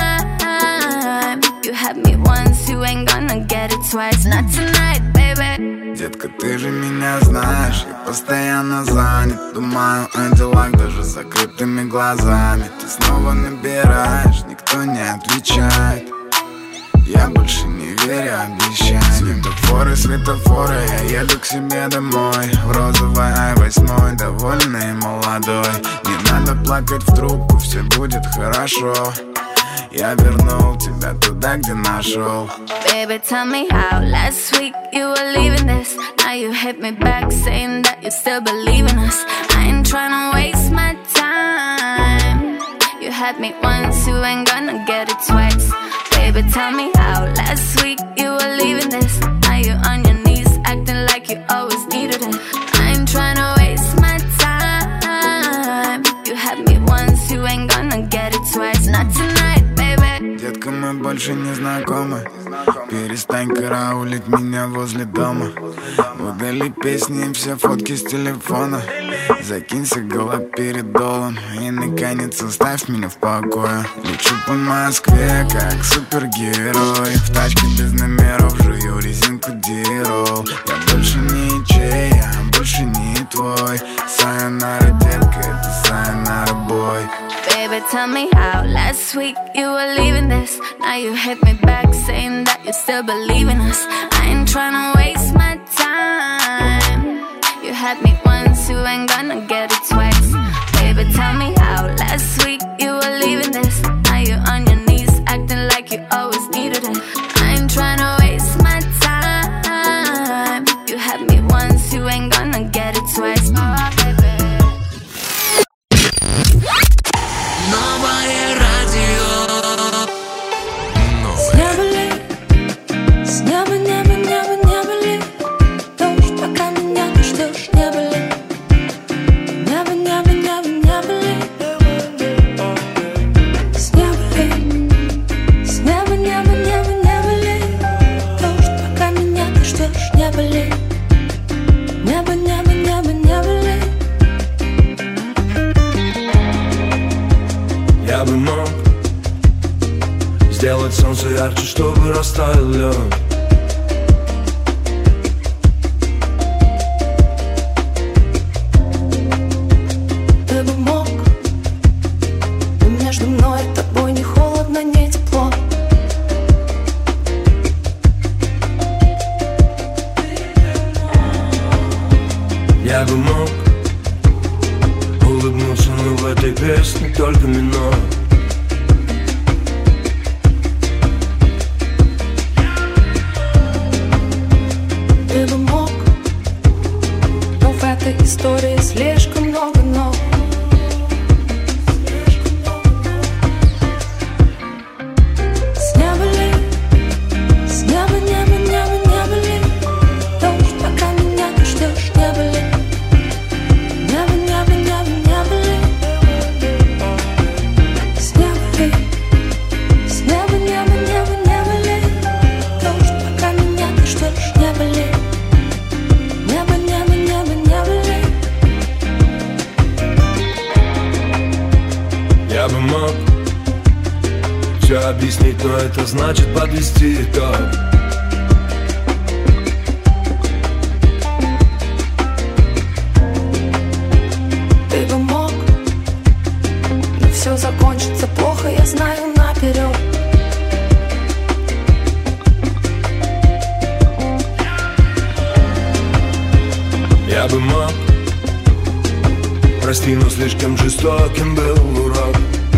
time. You had me once, you ain't gonna get it twice. Not tonight, baby. Детка, ты же меня знаешь, я постоянно занят. Думаю о делах даже с закрытыми глазами. Ты снова набираешь, никто не отвечает. Я больше не верю обещаниям. Светофоры, светофоры, я еду к себе домой. В розовой ай восемь, довольный и молодой. Не надо плакать в трубку, все будет хорошо. Я вернул тебя туда, где нашел. Baby, tell me how last week you were leaving this. Now you hit me back saying that you still believe in us. I ain't tryna waste my time. You had me once, you ain't gonna get it twice. Baby, tell me how last week you were leaving this. Now you're on your knees acting like you always needed it. I ain't tryna waste my time. You had me once, you ain't gonna get it twice. Not tonight, baby. Детка, Только мы больше не знакомы. Перестань караулить меня возле дома. Удали песни и все фотки с телефона. Закинься голод перед долом. И наконец оставь меня в покое. Лечу по Москве, как супергерой. В тачке без номеров жую резинку Дирол. Я больше не чей, я больше не твой. Сайонара, детка, это сайонара, бой. Baby, tell me how last week you were leaving this. Now you hit me back saying that you still believe in us. I ain't tryna waste my time. You had me once, you ain't gonna get it twice. Baby, tell me how last week you were leaving this. Now you on your knees acting like you always needed it. I ain't tryna waste my time. You had me once, you ain't gonna get it twice. Oh, baby. Новое радио. С неба ли, с неба, неба, неба, неба ли дождь, пока меня ты ждешь, неба ли, небо, небо, небо, небо ли, с неба ли, с неба, неба, неба, неба ли дождь, пока меня ты ждешь, неба ли, небо, небо, небо, небо ли. Я бы мог сделать солнце ярче, чтобы растаял лед. Ты бы мог, но между мной и тобой не холодно, не тепло. Я бы мог улыбнуться, но в этой песне только минор. Ты бы мог, но в этой истории слишком много но. С неба ли, с неба, неба, неба, неба ли дождь, пока меня ты ждешь, неба ли, небо, небо, небо, небо ли, с неба ли, с неба, небо, небо, небо ли дождь, пока меня ты ждешь, неба ли, небо, небо, небо, небо ли. Я бы мог все объяснить, но это значит подвести итог. Ты бы мог, но все закончится плохо, я знаю наперед. Я бы мог, прости, но слишком жестоким был урок.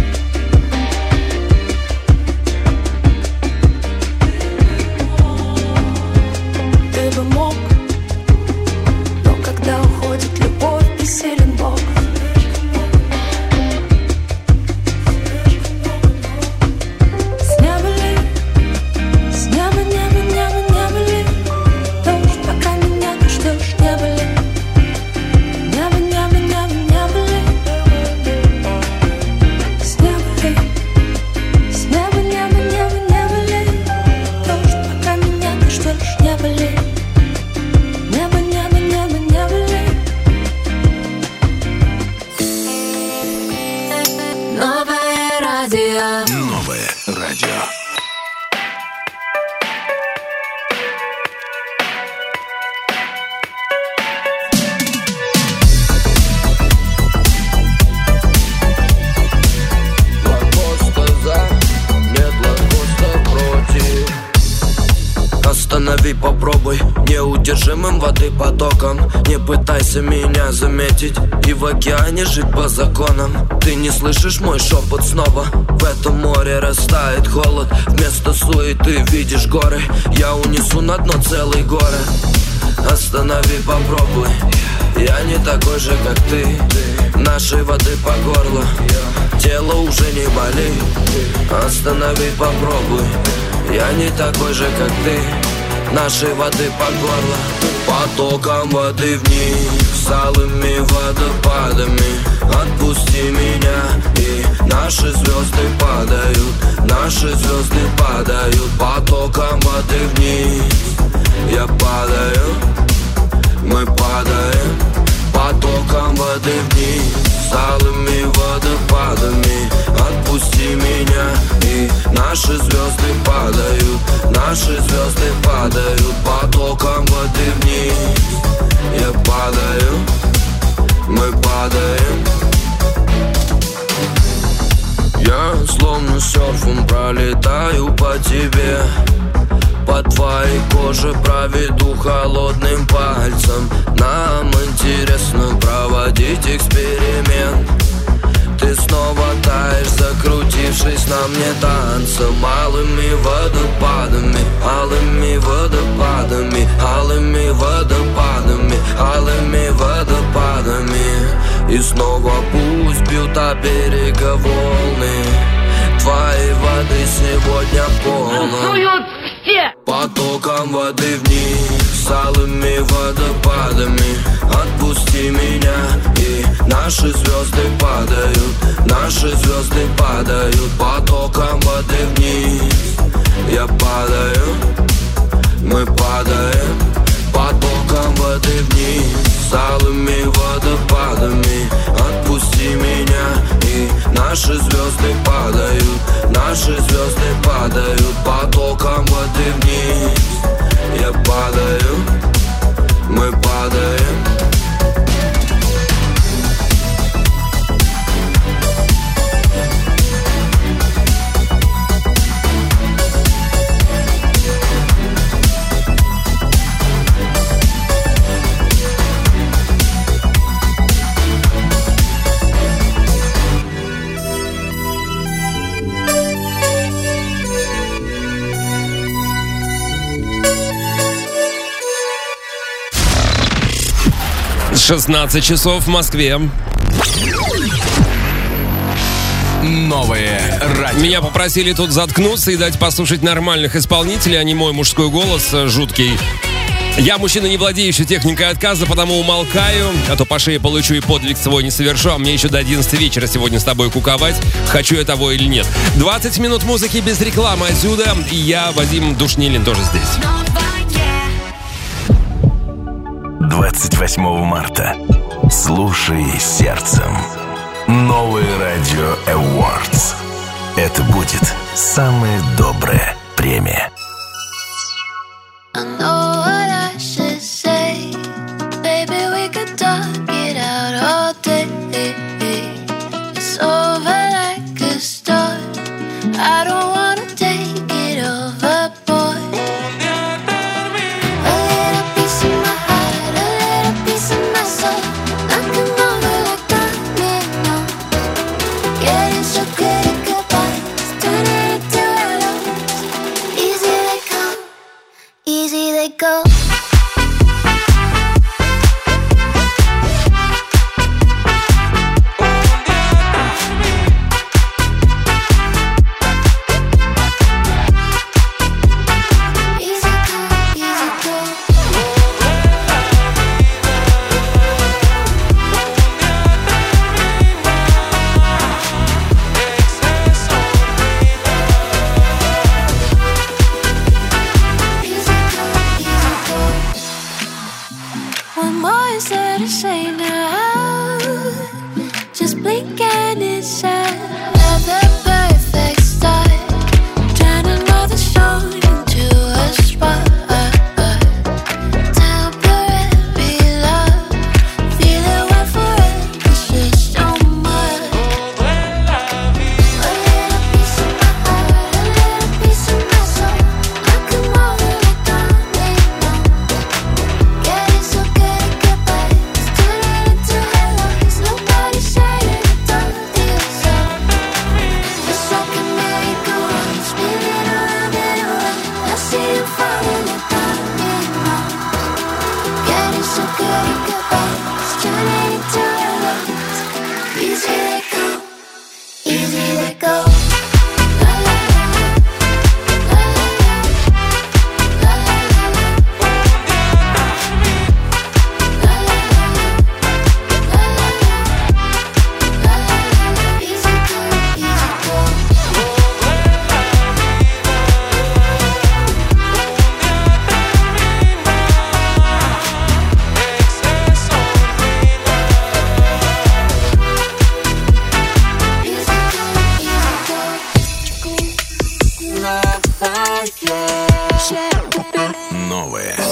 Ты бы мог, но когда уходит любовь, бессилен Бог. С неба ли, с неба, небо, небо, небо ли дождь, пока меня ты ждешь, неба ли, небо, небо, небо, небо ли, с неба ли, с неба, небо, небо, небо ли дождь, пока меня ты ждешь, неба ли, небо, небо, небо, небо ли. Новое радио. Новое радио. Лакоста за, нет лакоста против. Останови, попробуй, неудержимым воды потоком. Не пытайся меня заметить и в океане жить по законам. Ты не слышишь мой шепот снова? В этом море растает холод. Вместо суеты видишь горы. Я унесу на дно целый город. Останови, попробуй, я не такой же, как ты. Нашей воды по горло, тело уже не болит. Останови, попробуй, я не такой же, как ты. Нашей воды по горло, потоком воды вниз, с алыми водопадами. Отпусти меня, и наши звезды падают на Наши звезды падают потоком воды вниз. Я падаю, мы падаем потоком воды вниз. С алыми водопадами отпусти меня. И наши звезды падают, наши звезды падают потоком воды вниз. Я падаю, мы падаем. Я словно серфом пролетаю по тебе. По твоей коже проведу холодным пальцем. Нам интересно проводить эксперимент. Ты снова таешь, закрутившись на мне танцем. Алыми водопадами, алыми водопадами, алыми водопадами, алыми водопадами. И снова пусть бьют о берега волны. Твоей воды сегодня полно. Потоком воды вниз, с алыми водопадами отпусти меня. И наши звезды падают, наши звезды падают потоком воды вниз. Я падаю, мы падаем потоком воды вниз. С алыми водопадами отпусти меня. И наши звезды падают, наши звезды падают потоком воды вниз. Я падаю, мы падаем. шестнадцать часов в Москве. Новое радио. Меня попросили тут заткнуться и дать послушать нормальных исполнителей, а не мой мужской голос жуткий. Я мужчина, не владеющий техникой отказа, потому умолкаю, а то по шее получу и подвиг свой не совершу, а мне еще до одиннадцати вечера сегодня с тобой куковать, хочу я того или нет. двадцать минут музыки без рекламы отсюда, и я, Вадим Душнилин, тоже здесь. двадцать восьмого марта. Слушай сердцем. Новый радио Awards. Это будет самая добрая премия. I know what I should say. Baby, we could talk it out all day. It's over like a start. I don't wanna take it overboard. A little piece of my heart, a little piece of my soul. Knocking over like dominoes. Getting so good at goodbyes, turning into hellos. Easy they come, easy they go.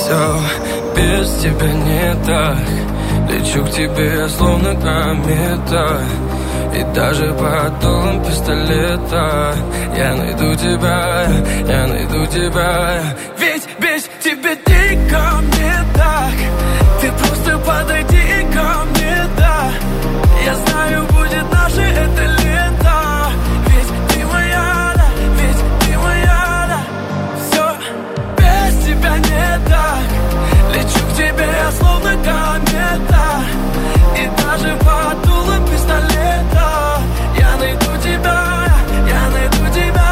Все без тебя не так. Лечу к тебе, я словно комета. И даже под дулом пистолета я найду тебя, я найду тебя. Ведь без тебя дико мне так. Ты просто подойди ко мне, да. Я знаю, будет наше это лето. Ведь ты моя, да, ведь ты моя, да. Все без тебя не так. Лечу к тебе, я словно комета. И даже под дулом пистолета я найду тебя, я найду тебя.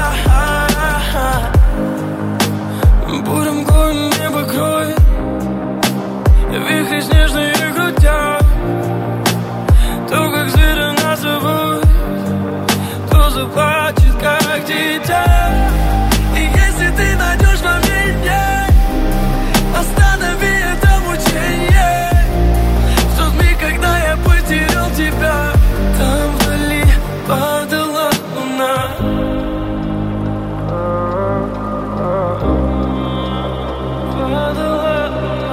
Бурым горем небо кроет, вихри снежные крутят. То, как зверя нас зовут, то заплачет, как дитя. И если ты найдешь во мне меня, останови это мучение. В тот миг, когда я потерял тебя, там вдали падала луна. Падала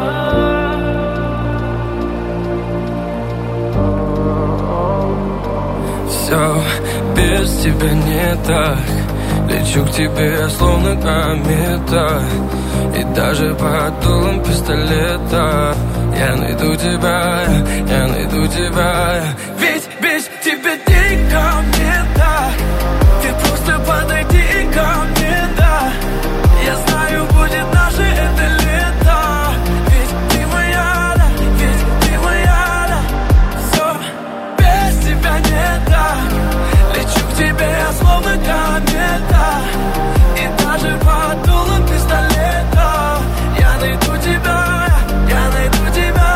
луна. Все без тебя не так. Лечу к тебе, я словно комета. И даже под дулом пистолета я найду тебя, я найду тебя. Ведь без тебя дико мне так. Ты просто подойди ко мне, да. Я знаю, будет наше это лето. Ведь ты моя, да, ведь ты моя, да. Все без тебя не так. Лечу к тебе, я словно комета. И даже под дулом пистолета я найду тебя, я найду тебя.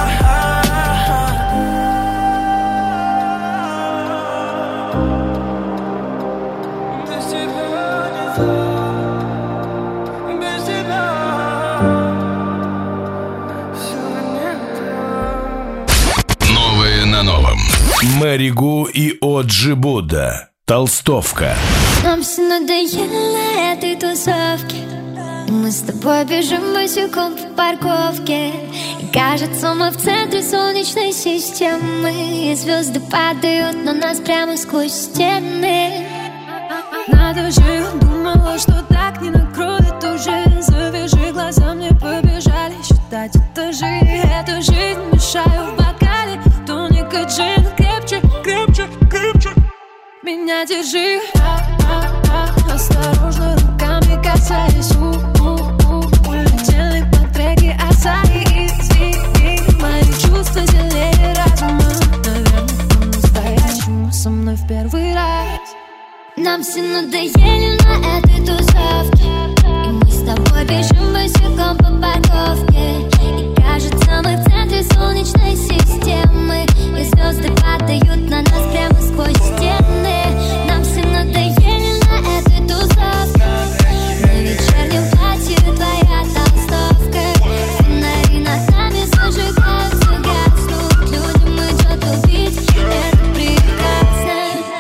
Без тебя не так, без тебя все не так. Новые на новом. Мэри Гу и Оджи Будда. Толстовка. Нам все надоело на этой тусовке. Мы с тобой бежим босиком по парковке. И кажется, мы в центре солнечной системы. И звезды падают на нас прямо сквозь стены. Надо же, думала, что так не накроет уже. Завяжи глаза, мне побежали считать этажи. Эту жизнь мешаю в бокале тоника джин. Крепче, крепче, крепче меня держи. Осторожно, руками касаясь. Улетели по треке Асаи. Мои чувства сильнее разума. Наверное, по-настоящему со мной в первый раз. Нам все надоели на этой тусовке. И мы с тобой бежим босиком по парковке. И кажется, мы в центре солнечной системы. И звезды падают на нас прямо сквозь стены. Нам все надоели на этой тусовке. На вечернем платье твоя толстовка. Фонари над нами зажигаются, гаснут. Людям идет убить, это прекрасно.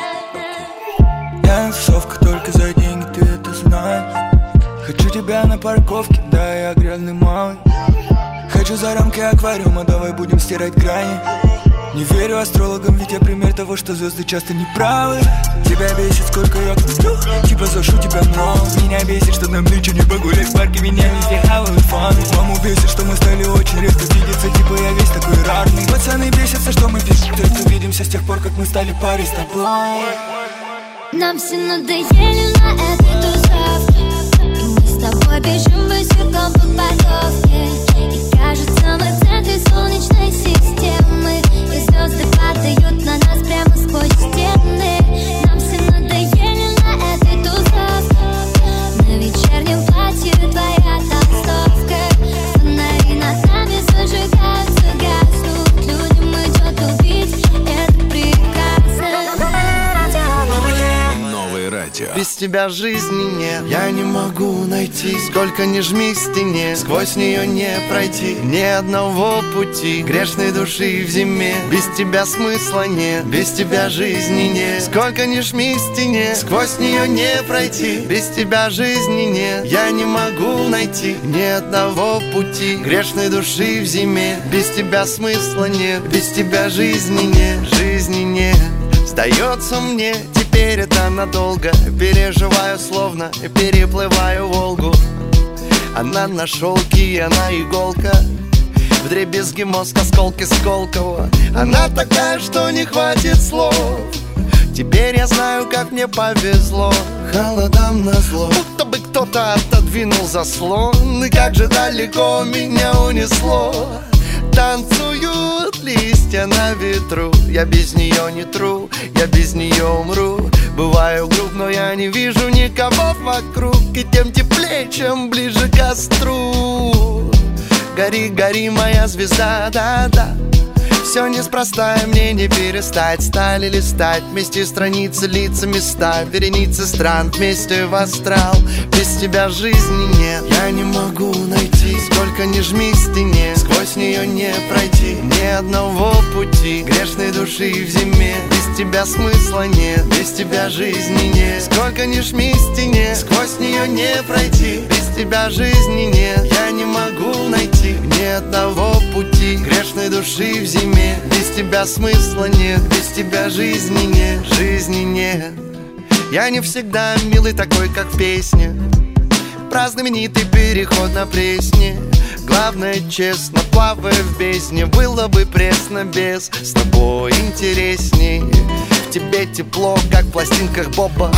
Я тусовка только за деньги, ты это знаешь. Хочу тебя на парковке, да, я грязный малый. Хочу за рамки аквариума, давай будем стирать грани. Не верю астрологам, ведь я пример того, что звезды часто не правы. Тебя бесит, сколько я куплю, типа зашу тебя, но меня бесит, что нам ночью не погулять в парке. Меня везде хавают фаны. Маму бесит, что мы стали очень редко видеться. Типа я весь такой рарный. Пацаны бесятся, что мы пишем, только видимся с тех пор, как мы стали парой с тобой. Нам все надоели на этой тусовке. И мы с тобой бежим босиком по парковке. И кажется, мы в центре солнечной системы. И звезды падают на нас прямо сквозь стены. Нам все надоели на этой тусовке. На вечернем платье твоя толстовка. Фонари над нами зажигаются, гаснут. Людям идет убить, это прекрасно. Новое радио. радио. Без тебя жизни нет, я не могу найти. Сколько ни жми к стене, сквозь нее не пройти. Ни одного пути, грешной души в зиме. Без тебя смысла нет, без тебя жизни нет. Сколько ни жми к стене, сквозь нее не пройти. Без тебя жизни нет, я не могу найти. Ни одного пути, грешной души в зиме. Без тебя смысла нет, без тебя жизни нет. Жизни нет. Сдается мне, теперь это надолго. Переживаю, словно переплываю Волгу. Она на шелке, она иголка. Вдребезги мозг, осколки Сколково. Она такая, что не хватит слов. Теперь я знаю, как мне повезло. Холодам назло, будто бы кто-то отодвинул заслон. И как же далеко меня унесло. Танцуют листья на ветру. Я без нее не тру, я без нее умру. Бываю груб, но я не вижу никого вокруг. И тем теплее, чем ближе к костру. Гори, гори, моя звезда, да-да. Все неспроста, и мне не перестать. Стали листать вместе страницы, лица, места. Вереницы стран вместе в астрал. Без тебя жизни нет, я не могу найти. Сколько ни жми к стене, сквозь нее не пройти. Ни одного пути, грешной души в зиме. Без тебя смысла нет, без тебя жизни нет. Сколько ни жми к стене, сквозь нее не пройти. Без тебя жизни нет, я не могу найти. Ни одного пути, грешной души в зиме. Без тебя смысла нет, без тебя жизни нет, жизни нет. Я не всегда милый такой, как в песне. Про знаменитый переход на Пресне. Главное, честно, плавая в бездне. Было бы пресно без, с тобой интересней. В тебе тепло, как в пластинках Боба.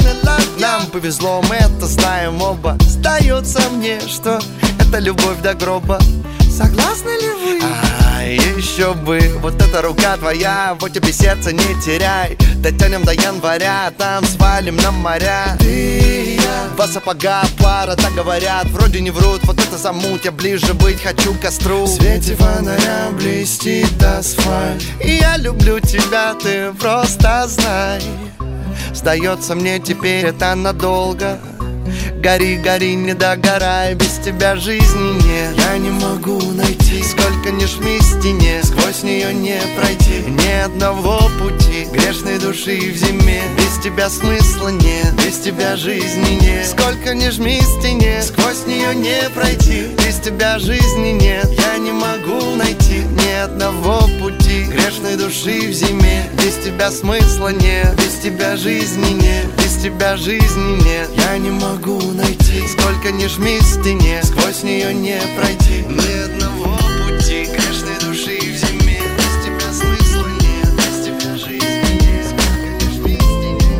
Нам повезло, мы это знаем оба. Сдается мне, что это любовь до гроба. Согласны ли вы? А, еще бы, вот эта рука твоя, вот тебе сердце не теряй. Дотянем до января, там свалим на моря. Ты и я, два сапога, пара, так говорят, вроде не врут. Вот это замут, я ближе быть хочу к костру. В свете фонаря блестит асфальт. И я люблю тебя, ты просто знай. Сдается мне теперь это надолго. Гори, гори, не догорай, без тебя жизни нет. Я не могу найти, сколько ни жми к стене, сквозь нее не пройти. Ни одного пути, грешной души в зиме. Без тебя смысла нет, без тебя жизни нет. Сколько ни жми к стене, сквозь нее не пройти. Без тебя жизни нет, я не могу найти. Ни одного пути, грешной души в зиме. Без тебя смысла нет, без тебя жизни нет. Без тебя жизни нет, я не могу найти. Сколько ни жми к стене, сквозь нее не пройти. Ни одного пути, грешной души в зиме. Без тебя смысла нет, без тебя жизни нет. Сколько ни жми к стене.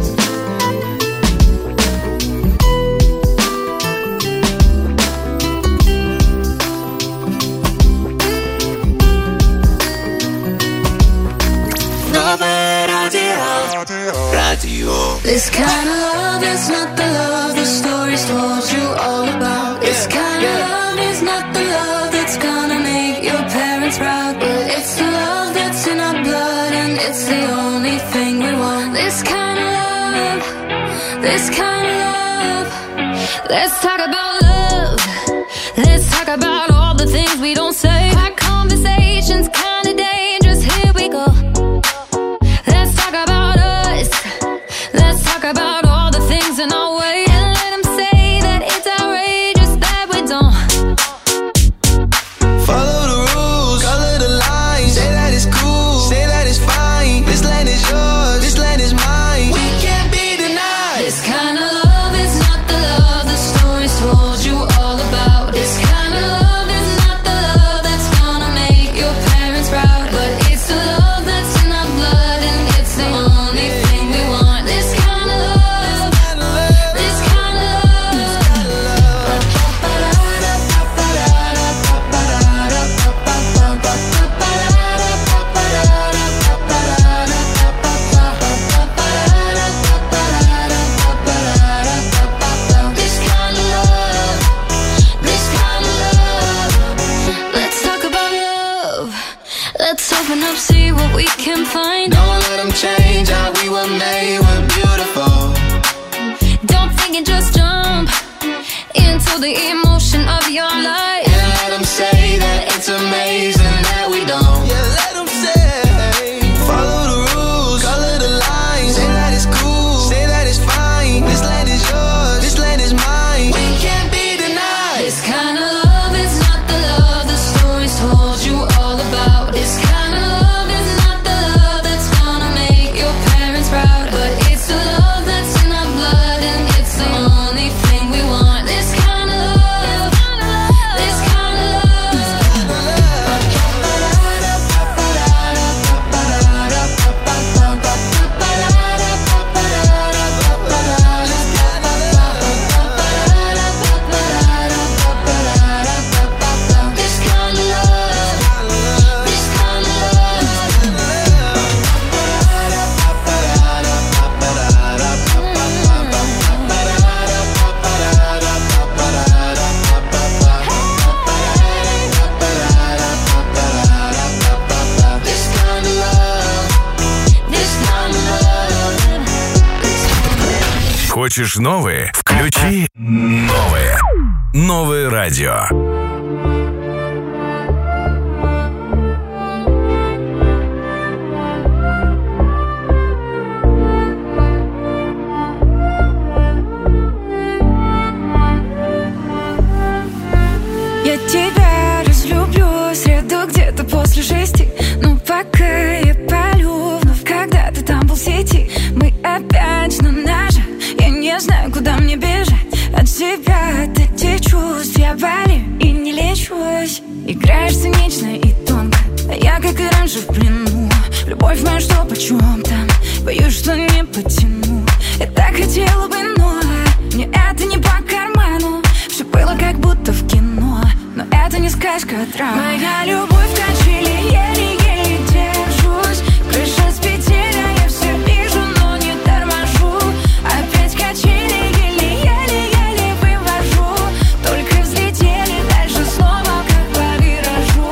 Новое радио. Радио. This kind of love is not the love the stories told you all about. This kind of love is not the love that's gonna make your parents proud. But it's the love that's in our blood, and it's the only thing we want. This kind of love, this kind of love. Let's talk about love. Let's talk about all the things we don't say. Our conversations kinda dangerous. Here we go. Let's talk about us. Let's talk about all the things in our way. And let them say that it's outrageous that we don't. Follow the rules, color the lines. Say that it's cool, say that it's fine. This land is yours, this land is mine. We can't be denied. This kind of love is not the love the stories told you all about. This kind of love is not the love that's gonna make your parents proud. But it's the love that's in our blood, and it's the only thing we want. This kind of love, Хочешь новые? Включи новое. Новое радио. Я тебя разлюблю в среду где-то после шести. Но пока я палю вновь, когда ты там был в сети. Мы опять на ножах, я не знаю, куда мне бежать. От себя от этих чувств я болею и не лечусь. Играешь цинично и тонко, а я, как и раньше, в плену. Любовь моя, что почем там, боюсь, что не потяну. Я так хотела бы, но мне это не по карману. Все было как будто в кино, но это не сказка, а драма. Моя любовь в качели, еле-еле держусь. Крыша с петель, я все вижу, но не торможу. Опять качели, еле-еле-еле вывожу. Только взлетели, дальше снова как по виражу.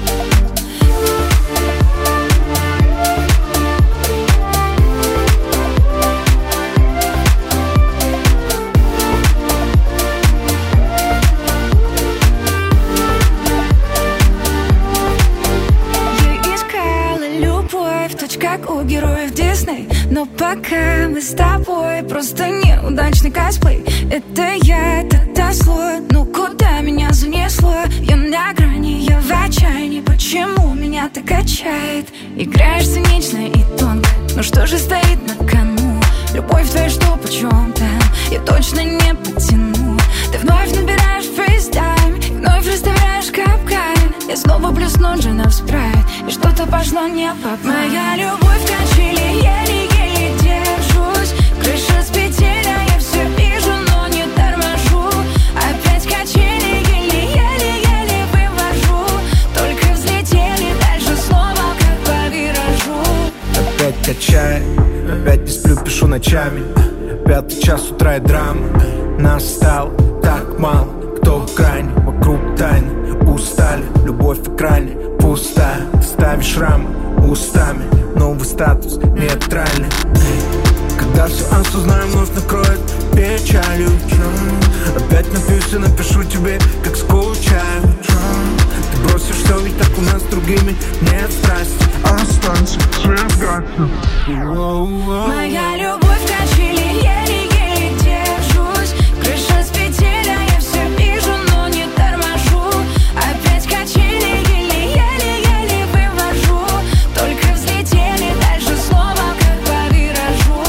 Как у героев Дисней. Но пока мы с тобой просто неудачный косплей. Это я, это досло. Ну куда меня занесло? Я на грани, я в отчаянии. Почему меня так качает? Играешь цинично и тонко, но что же стоит на кону? Любовь твоя, что почем там, я точно не потяну. Ты вновь набираешь фейстайм, вновь расставляешь капкан. Я снова плесну джина в спрайт, и что-то пошло не по плану. Моя любовь в качели, еле-еле держусь. Крыша с петель, я все вижу, но не торможу. Опять качели, еле-еле-еле вывожу. Только взлетели, дальше снова как по виражу. Опять качает, опять не сплю, пишу ночами. Пятый час утра и драма. Нас стало так мало, кто в грани, вокруг тайны. Устали, любовь в экране пустая. Ставишь рамы устами, новый статус нейтральный. Когда все осознаю, вновь накроет печалью. Опять напьюсь и напишу тебе, как скучаю. Ты бросишь все, ведь так у нас с другими нет страсти. Останься, сверхгасти. Моя любовь в качели, еле-еле держусь. Крыша с петель, я все вижу, но не торможу. Опять качели, еле-еле-еле вывожу. Только взлетели, дальше снова как по виражу.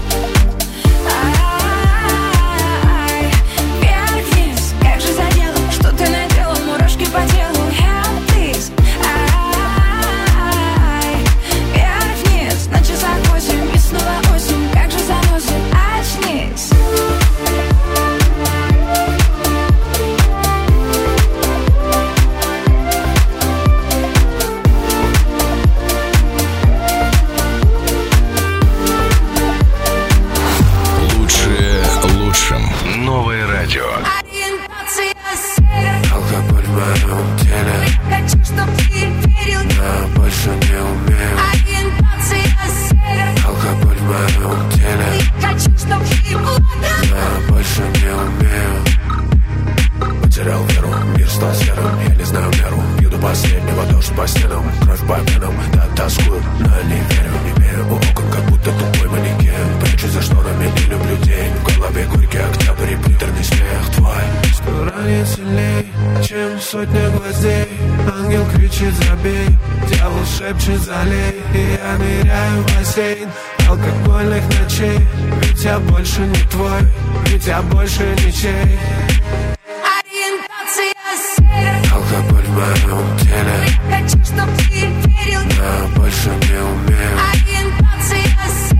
Ай, вверх-вниз, как же заделал, что ты наделал, мурашки по телу. Help please. Ай, вверх-вниз, на часах восемь и снова осень, как же заносит, очнись. Лучшее лучшим. Новое радио. Алкоголь в моем теле, Хочу, чтоб ты верил, я больше не умею. Алкоголь в моем теле, хочу, чтоб ты владел. я больше не умею. Потерял веру, мир стал серым, я не знаю меру. Пью до последнего, дождь по стенам, кровь по венам. Да, тоскую, но не верю. Имею у окон, как будто тупой манекен. Прячусь за шторами, не люблю день. В голове горький октябрь и приторный смех твой. Что ранит сильней, чем сотня гвоздей. Ангел кричит забей, дьявол шепчет залей. И я ныряю в бассейн алкогольных ночей. Ведь я больше не твой, ведь я больше ничей. Алкоголь в моем теле, Хочу, чтоб ты верил, я больше не умею.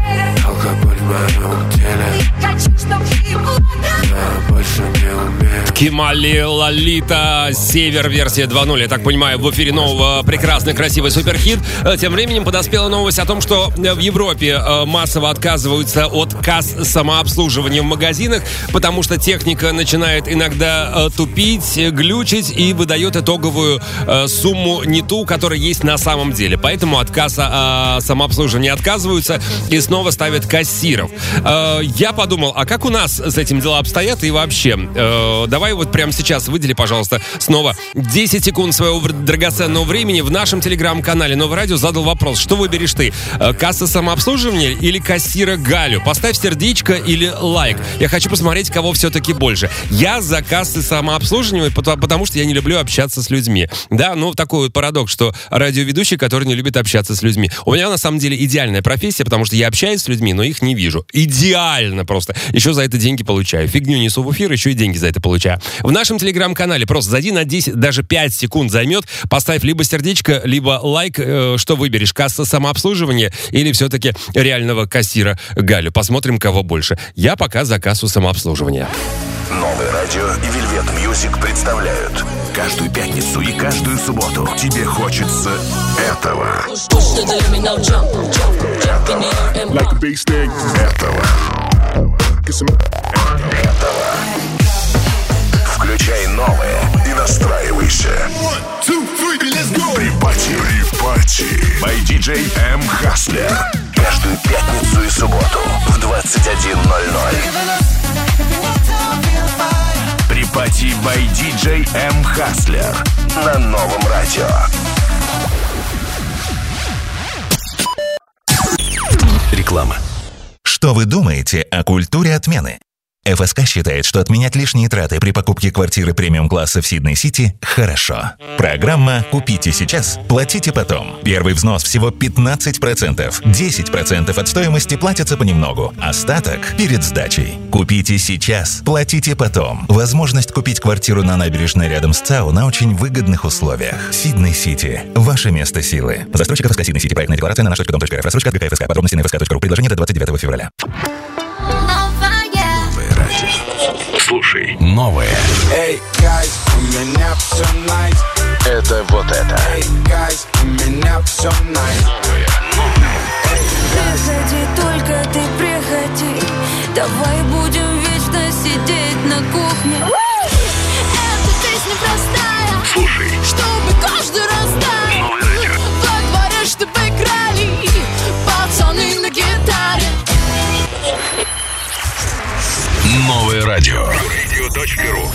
Алкоголь в моем теле, хочу, чтоб ты владел. Я больше не умею. Кемали Лолита, Север-версия два ноль. Я так понимаю, в эфире нового прекрасный, красивый суперхит. Тем временем подоспела новость о том, что в Европе массово отказываются от касс самообслуживания в магазинах, потому что техника начинает иногда тупить, глючить и выдает итоговую сумму не ту, которая есть на самом деле. Поэтому от касса самообслуживания отказываются и снова ставят кассиров. Я подумал, а как у нас с этим дела обстоят и вообще? Давай вот прямо сейчас выдели, пожалуйста, снова десять секунд своего драгоценного времени. В нашем телеграм-канале Новое Радио задал вопрос: что выберешь ты? Касса самообслуживания или кассира Галю? Поставь сердечко или лайк. Я хочу посмотреть, кого все-таки больше. Я за кассы самообслуживания, потому что я не люблю общаться с людьми. Да, ну такой вот парадокс, что радиоведущий, который не любит общаться с людьми. У меня на самом деле идеальная профессия, потому что я общаюсь с людьми, но их не вижу. Идеально просто. Еще за это деньги получаю. Фигню несу в эфир, еще и деньги за это получаю. В нашем телеграм-канале просто зайди на десять, даже пять секунд займет. Поставь либо сердечко, либо лайк. Э, что выберешь? Касса самообслуживания или все-таки реального кассира Галю? Посмотрим, кого больше. Я пока за кассу самообслуживания. Новое радио и Вельвет Мьюзик представляют. Каждую пятницу и каждую субботу тебе хочется этого. Этого. Этого. Включай новое и настраивайся. Припати, припати. By ди джей M. Hustler. Каждую пятницу и субботу в двадцать один ноль ноль. Припати by ди джей M. Hustler на новом радио. Реклама. Что вы думаете о культуре отмены? эф эс ка считает, что отменять лишние траты при покупке квартиры премиум-класса в Сидней-Сити – хорошо. Программа «Купите сейчас, платите потом». Первый взнос всего пятнадцать процентов. десять процентов от стоимости платятся понемногу. Остаток – перед сдачей. Купите сейчас, платите потом. Возможность купить квартиру на набережной рядом с ЦАУ на очень выгодных условиях. Сидней-Сити – ваше место силы. Застройщик эф эс ка Сидней-Сити. Проектная декларация на наш точка дом точка эр эф. Рассрочка от гэ ка эф эс ка. Подробности на эф эс ка точка ру. Предложение до двадцать девятого февраля. Слушай, новое. Эй, guys, у меня все nice. Это вот это. Эй, guys, у меня все nice. Приходи, только ты приходи. Давай будем вечно сидеть на кухне. Эта песня простая. Слушай, чтобы каждый раз знал. Новое радио. Во дворе, чтобы играли пацаны на гитаре. Новое радио. Радио.ру.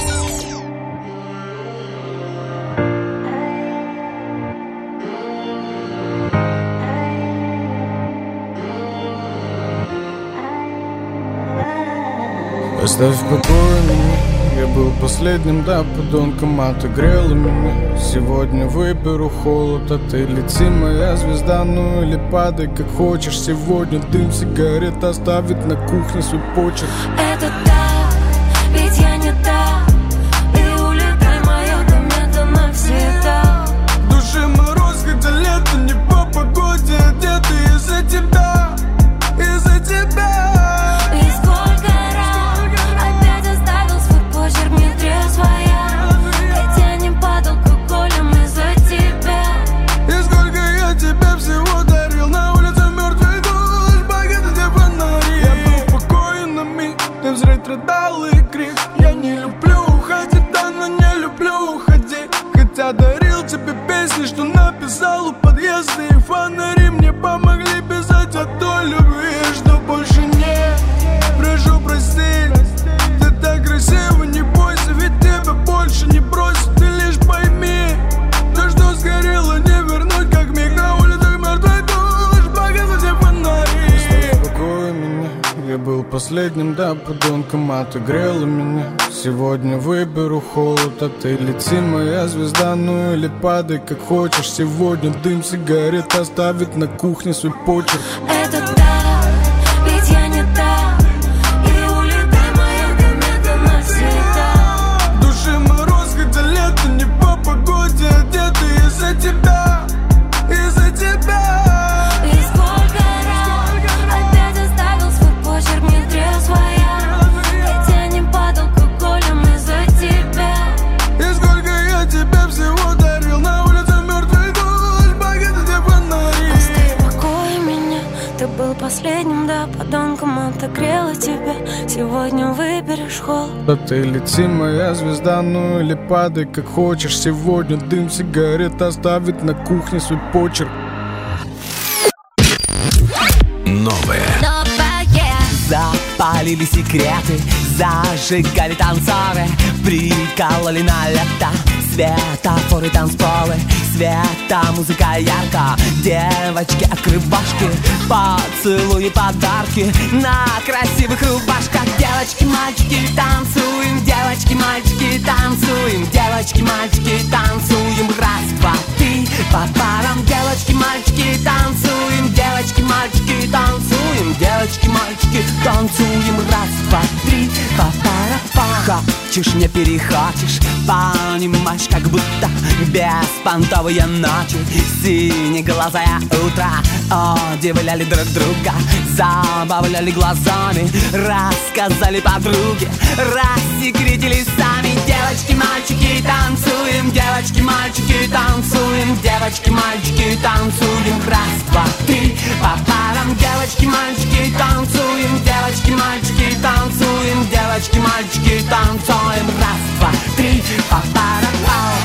Оставь в покое меня. Я был последним, да, подонком, а ты грела меня. Сегодня выберу холод, а ты лети, моя звезда. Ну или падай, как хочешь. Сегодня дым сигарет оставит на кухне свой почерк. Это так, ведь я не та. И улетай, моя комета навсегда. В душе мороз, хотя лето не по погоде. Одеты из-за тебя, из-за тебя. Рыдал и крик. Я не люблю уходить, да, но не люблю уходить. Хотя дарил тебе песни, что написал у подъезда. И фонари мне помогли писать о той любви, что больше нет. Прошу простить, ты так красива, не бойся, ведь тебя больше не бросят. Ты лишь пойми, то, что сгорело, не вернуть, как миг на улицах мертвой душ. Погасу все фонари. Успокой меня. Я был последним, да, подонком, а ты грела меня. Сегодня выберу холод, а ты лети, моя звезда. Ну или падай, как хочешь. Сегодня дым сигарет оставит на кухне свой почерк. Это так, ведь я не та. И улетай, моя комета навсегда. В душе мороз, хотя лето не по погоде. Одеты из-за тебя, из-за тебя. Почерк не трезвая, ведь я не под алкоголем из-за хотела тебя, сегодня выберешь холод. Да ты лети, моя звезда, ну или падай, как хочешь. Сегодня дым сигарет оставит на кухне свой почерк. Новое. Запалили секреты, зажигали танцоры, прикололи на лето светофоры, танцполы, света, музыка ярко. Девочки, открывашки, поцелуи, подарки на красивых рубашках. Девочки, мальчики, танцуем, девочки, мальчики, танцуем, девочки, мальчики, танцуем. Раз, два, три, по парам. Девочки, мальчики, танцуем, девочки, мальчики, танцуем, девочки, мальчики, танцуем. Раз, два, три, по парам. Хочешь, не перехочешь, понимаешь, как будто беспонтовые ночи, синеглазое утро удивляли друг друга, забавляли глазами, рассказали подруге, рассекретили сами. Девочки, мальчики, танцуем, девочки, мальчики, танцуем, девочки, мальчики, танцуем. Раз, два, три, по парам. Девочки, мальчики, танцуем, девочки, мальчики, танцуем, девочки, мальчики, танцуем. Раз, два, три, по парам.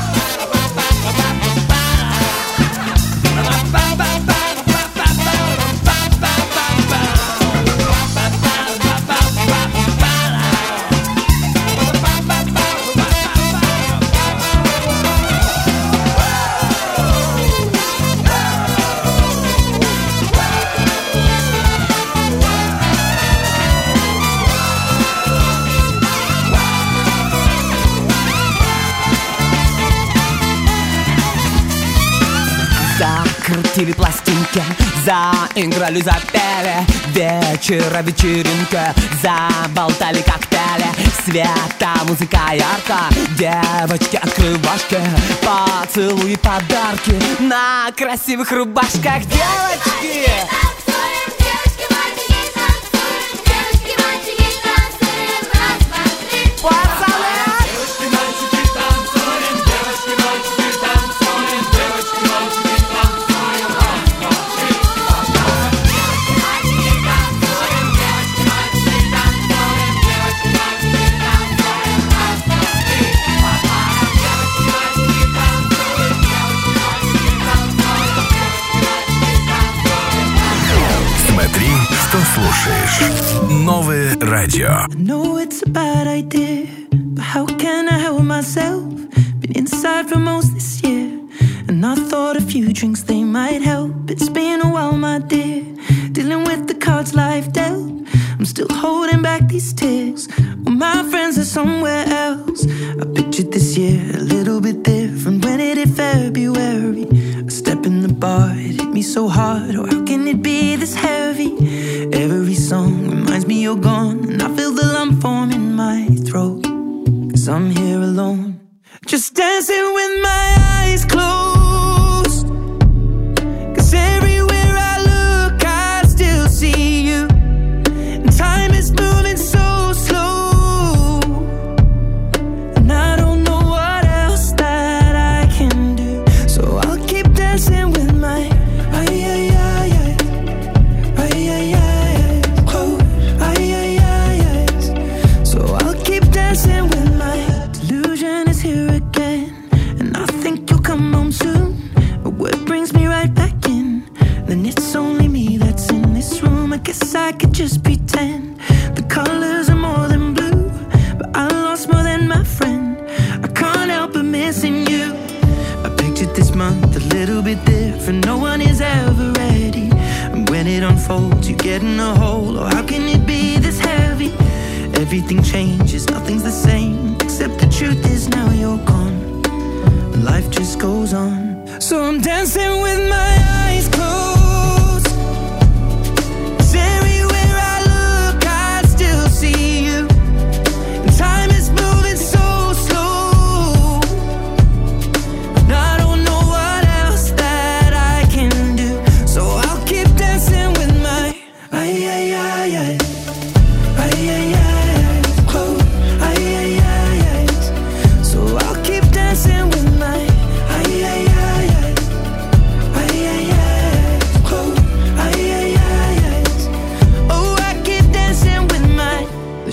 Крутили пластинки, заиграли, запели. Вечера, вечеринка, заболтали коктейли. Света, музыка ярко. Девочки, открывашки, поцелуи, подарки на красивых рубашках. Девочки! Что слушаешь? Новое радио. I know it's a bad idea, but how can I help myself? Been inside for most this year, and I thought a few drinks they might help. It's been a while, my dear, dealing with the cards life dealt. I'm still holding back these tears, well, my friends are somewhere else. I pictured this year a little bit different when it hit February. A step in the bar, it hit me so hard. Oh, how can it be this heavy? Every song reminds me you're gone, and I feel the lump form in my throat. Cause I'm here alone, just dancing with my eyes closed. Cause everywhere I look I still see you, and time is moving so slow, and I don't know what else that I can do. So I'll keep dancing with my ay, ay, ay, ay, ay, ay, ay. Dancing with my delusion is here again, and I think you'll come home soon. But what brings me right back in? Then it's only me that's in this room. I guess I could just pretend the colors are more than blue, but I lost more than my friend. I can't help but missing you. I pictured this month a little bit different. No one is ever ready, and when it unfolds, you get in a hole. Oh, how can it be this heavy? Everything changes, nothing's the same, except the truth is now you're gone, and life just goes on. So I'm dancing with my eyes closed, 'cause everywhere I look I still see you, and time is moving so slow, and I don't know what else that I can do. So I'll keep dancing with my ay, ay, ay, ay, ay, ay, ay. Dancing with my ay, ay, ay, ay, ay,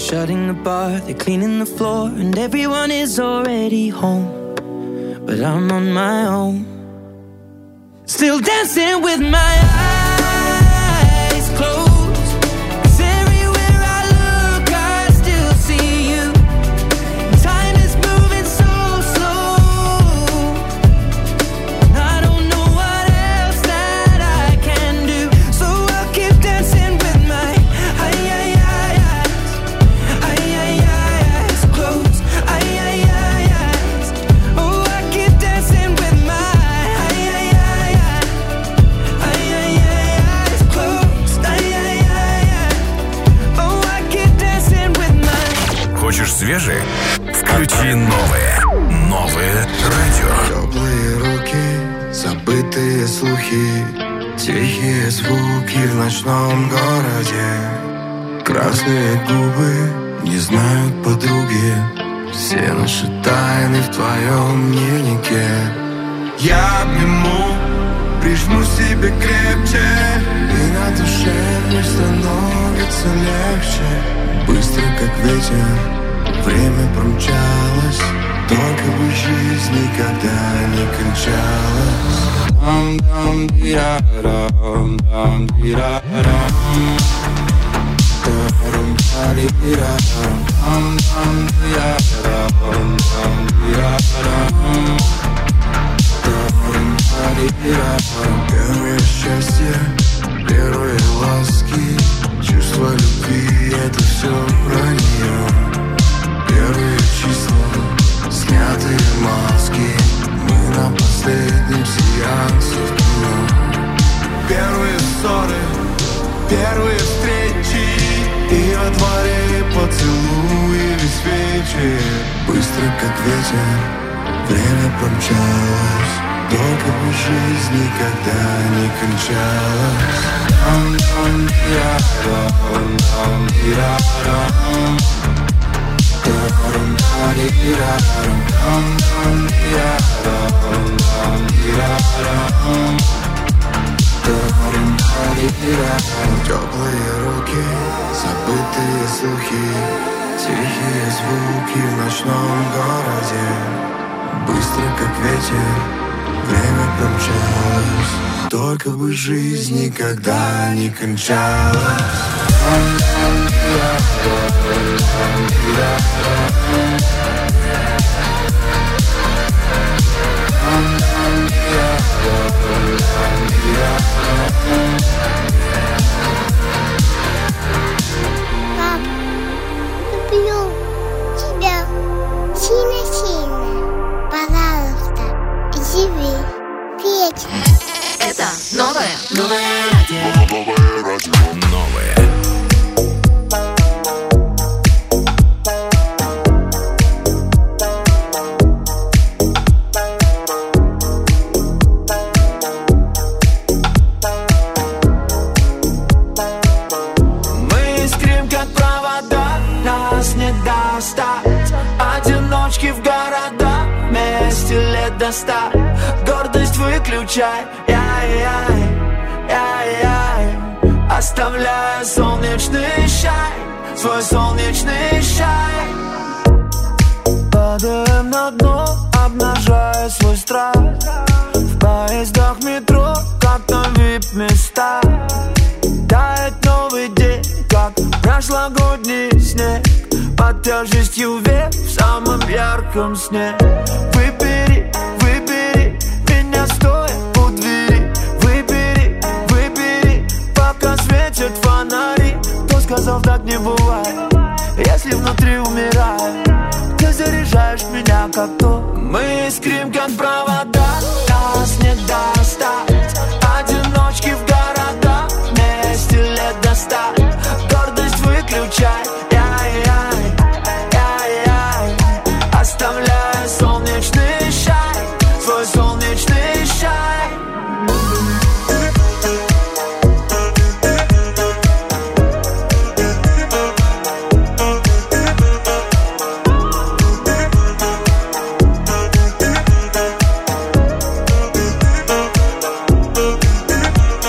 shutting the bar, they're cleaning the floor, and everyone is already home. But I'm on my own, still dancing with my eyes closed. 'Cause everywhere I look, I still see you. Time is moving so slow, and I don't know what else that I can do. So I'll keep dancing with my eye, eye, eye, eyes, eye, eye, eye, eyes closed, eye, eye, eye, eyes. Oh, I keep dancing with my eye, eye, eye, eye, eye, eye, eye, eyes closed, eye, eye, eye, eye. Oh, I keep dancing with my. Хочешь свежее? Включи новое. Новое радио. Теплые руки, забытые слухи, тихие звуки в ночном городе. Красные губы не знают подруги, все наши тайны в твоем дневнике. Я обниму, прижму себе крепче, и на душе мне становится легче. Быстро как ветер, время промчалось, только бы жизнь никогда не кончалась. Дам-дам-ди-ра-рам, дам-ди-ра-рам, дам-ди-ра-рам, дам-дам-ди-ра-рам, дам-ди-ра-рам, дам-ди-ра-рам. Первое счастье, первые ласки, чувство любви — это все про нее. Первые числа, снятые маски, мы на последнем сеансе в кино. Первые ссоры, первые встречи, и во дворе поцелуи или свечи. Быстро как ветер, время промчалось, только бы жизнь никогда не кончалась. Дам-дам-ди-ра-рам, дам-ди-ра-рам, дам-ди-ра-рам, дам-ди-ра-рам, дам-ди-ра-рам, дам-ди-ра-рам. Теплые руки, забытые слухи, тихие звуки в ночном городе. Быстро как ветер, время промчалось, только бы жизнь никогда не кончалась. Пап, люблю тебя сильно-сильно. Пожалуйста, живи вечно. Это новое, новое радио. Новое радио. Новое. Мы искрим, как провода, нас не достать. Одиночки в города, вместе лет до ста. Гордость выключай, яй-яй, яй-яй. Оставляя солнечный шай, свой солнечный шай. Падаем на дно, обнажая свой страх. В поездах метро, как на вип-места. Тает новый день, как прошлогодний снег. Под тяжестью век в самом ярком сне. Выбери, выбери меня стоя у двери. Выбери, выбери, пока светят фонари. Кто сказал, так не бывает, если внутри умирает. Ты заряжаешь меня как то. Мы искрим, как провода, нас не достать. Одиночки в города, вместе лет до ста. Гордость выключай, яй-яй, яй-яй. Оставляя солнечный шай, свой солнечный шай.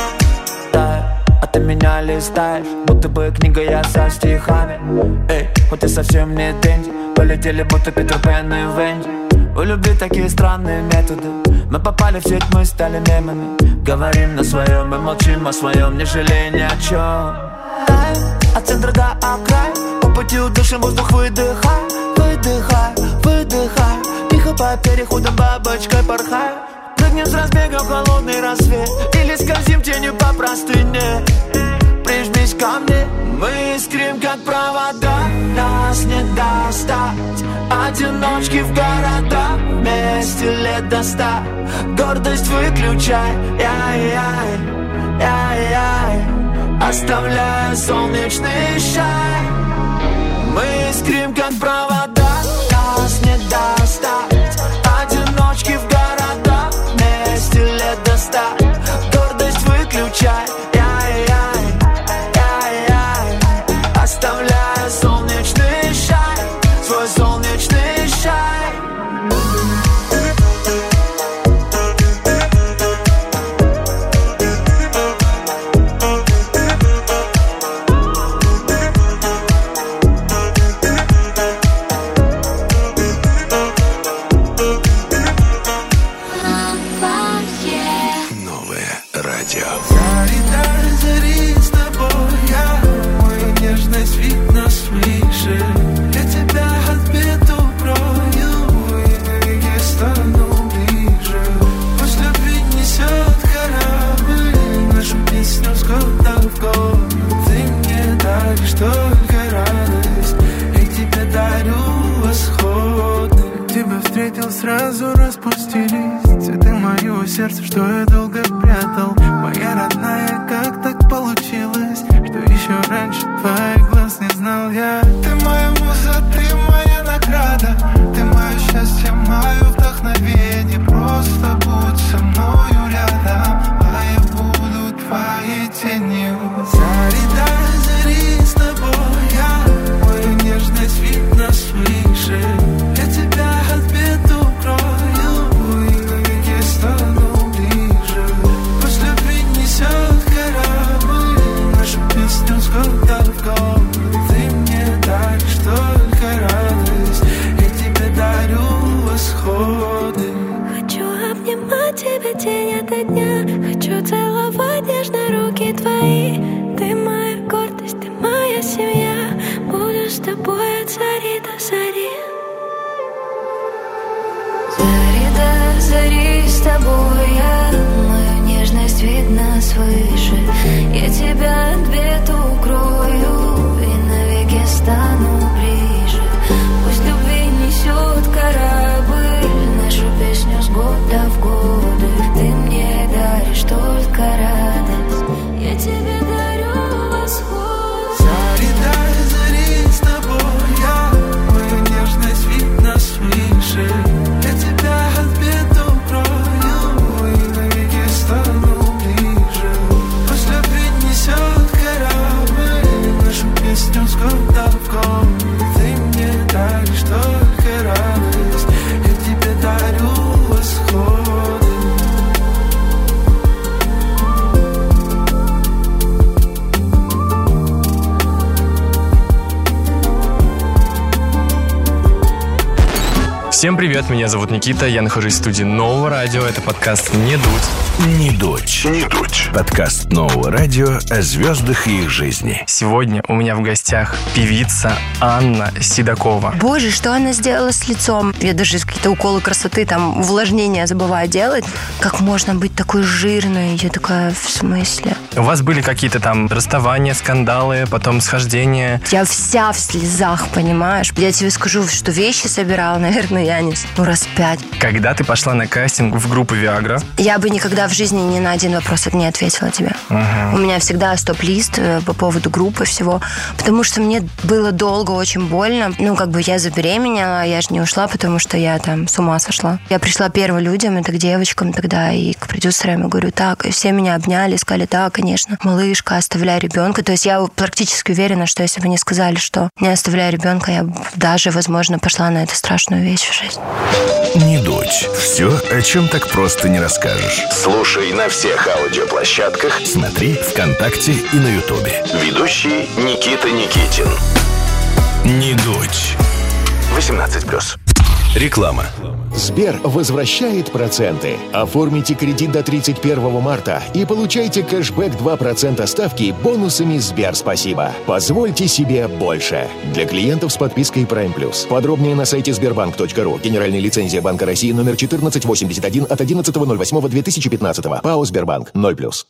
листаешь, будто бы книга я со стихами. Эй, пути совсем не деньги. Полетели будто Питер Пен и Венди. У любви такие странные методы. Мы попали в сеть, мы стали мемами. Говорим на своем и молчим о своем, не жалея ни о чем. От центра до окрая, по пути удышим воздух, выдыхай. Выдыхай, выдыхай, тихо по переходам бабочкой порхай. Прыгнем с разбега в холодный рассвет или скользим тенью по простыне. Прижмись ко мне, мы искрим как провода. Нас не достать, одиночки в города. Вместе лет до ста, гордость выключай. Яй-яй, яй-яй, оставляя солнечный шай. Мы искрим как провода. Нас не достать, одиночки в города. Вместе лет до ста, гордость выключай. Яй-яй, яй-яй, оставляя солнечный шай, свой солнечный шай. Сразу распустились цветы моего сердца, что я долго прятал. Моя родная, как так получилось, что еще раньше твоих глаз не знал я. Ты моя муза, ты моя награда, ты мое счастье, мое вдохновение. Просто будь со мною рядом, а я буду твоей тенью. Зари до зари с тобой я, мою нежность видно свыше. Я тебя отбеду крою и навеки стану ближе. Пусть любви несет корабль, нашу песню с года в год. Ты мне даришь только радость, я тебе дарю восходы. Хочу обнимать тебя день ото дня, хочу целовать нежно руки твои. Ты моя гордость, ты моя семья, буду с тобой от зари до зари. Зари до зари с тобой я, мою нежность видно свыше. Я тебя от бед укрою и навеки стану ближе. Пусть любви несет корабль, нашу песню с года в годы. Ты мне даришь только радость, я тебе дарю восход. Зари до зари с тобой я, мою нежность видно свыше. Я тебя от бед укрою и навеки стану ближе. Пусть любви несет корабль, нашу песню с года в год. Ты мне даришь только радость, я тебе дарю восходы. Всем привет, меня зовут Никита, я нахожусь в студии Нового радио, это подкаст «Не дуть». Не дуть. Не дуть. Подкаст Нового радио о звездах и их жизни. Сегодня у меня в гостях певица Анна Седокова. Боже, что она сделала с лицом? Я даже какие-то уколы красоты, там, увлажнения забываю делать. Как можно быть такой жирной? Я такая, в смысле? У вас были какие-то там расставания, скандалы, потом схождения? Я вся в слезах, понимаешь? Я тебе скажу, что вещи собирала, наверное, я не... Ну, раз пять. Когда ты пошла на кастинг в группу Viagra? Я бы никогда в жизни ни на один вопрос не ответила тебе. Угу. У меня всегда стоп-лист по поводу группы всего, потому что мне было долго очень больно. Ну, как бы я забеременела, я же не ушла, потому что я там с ума сошла. Я пришла первым людям, это к девочкам тогда, и к продюсерам, и говорю, так, и все меня обняли, сказали, да, конечно, малышка, оставляй ребенка. То есть я практически уверена, что если бы не сказали, что не оставляй ребенка, я даже, возможно, пошла на эту страшную вещь в жизнь. Не дуть. Все, о чем так просто не расскажешь. Слушай на всех аудиоплощадках, смотри ВКонтакте и на Ютубе. Ведущий Никита Никитин. Не дудь. восемнадцать плюс. Реклама. Сбер возвращает проценты. Оформите кредит до тридцать первого марта и получайте кэшбэк два процента ставки бонусами Сбер Спасибо. Позвольте себе больше. Для клиентов с подпиской Prime Plus. Подробнее на сайте сбербанк точка ру. Генеральная лицензия Банка России номер четырнадцать восемьдесят один от одиннадцатого ноль восьмого две тысячи пятнадцатого. ПАО Сбербанк ноль плюс.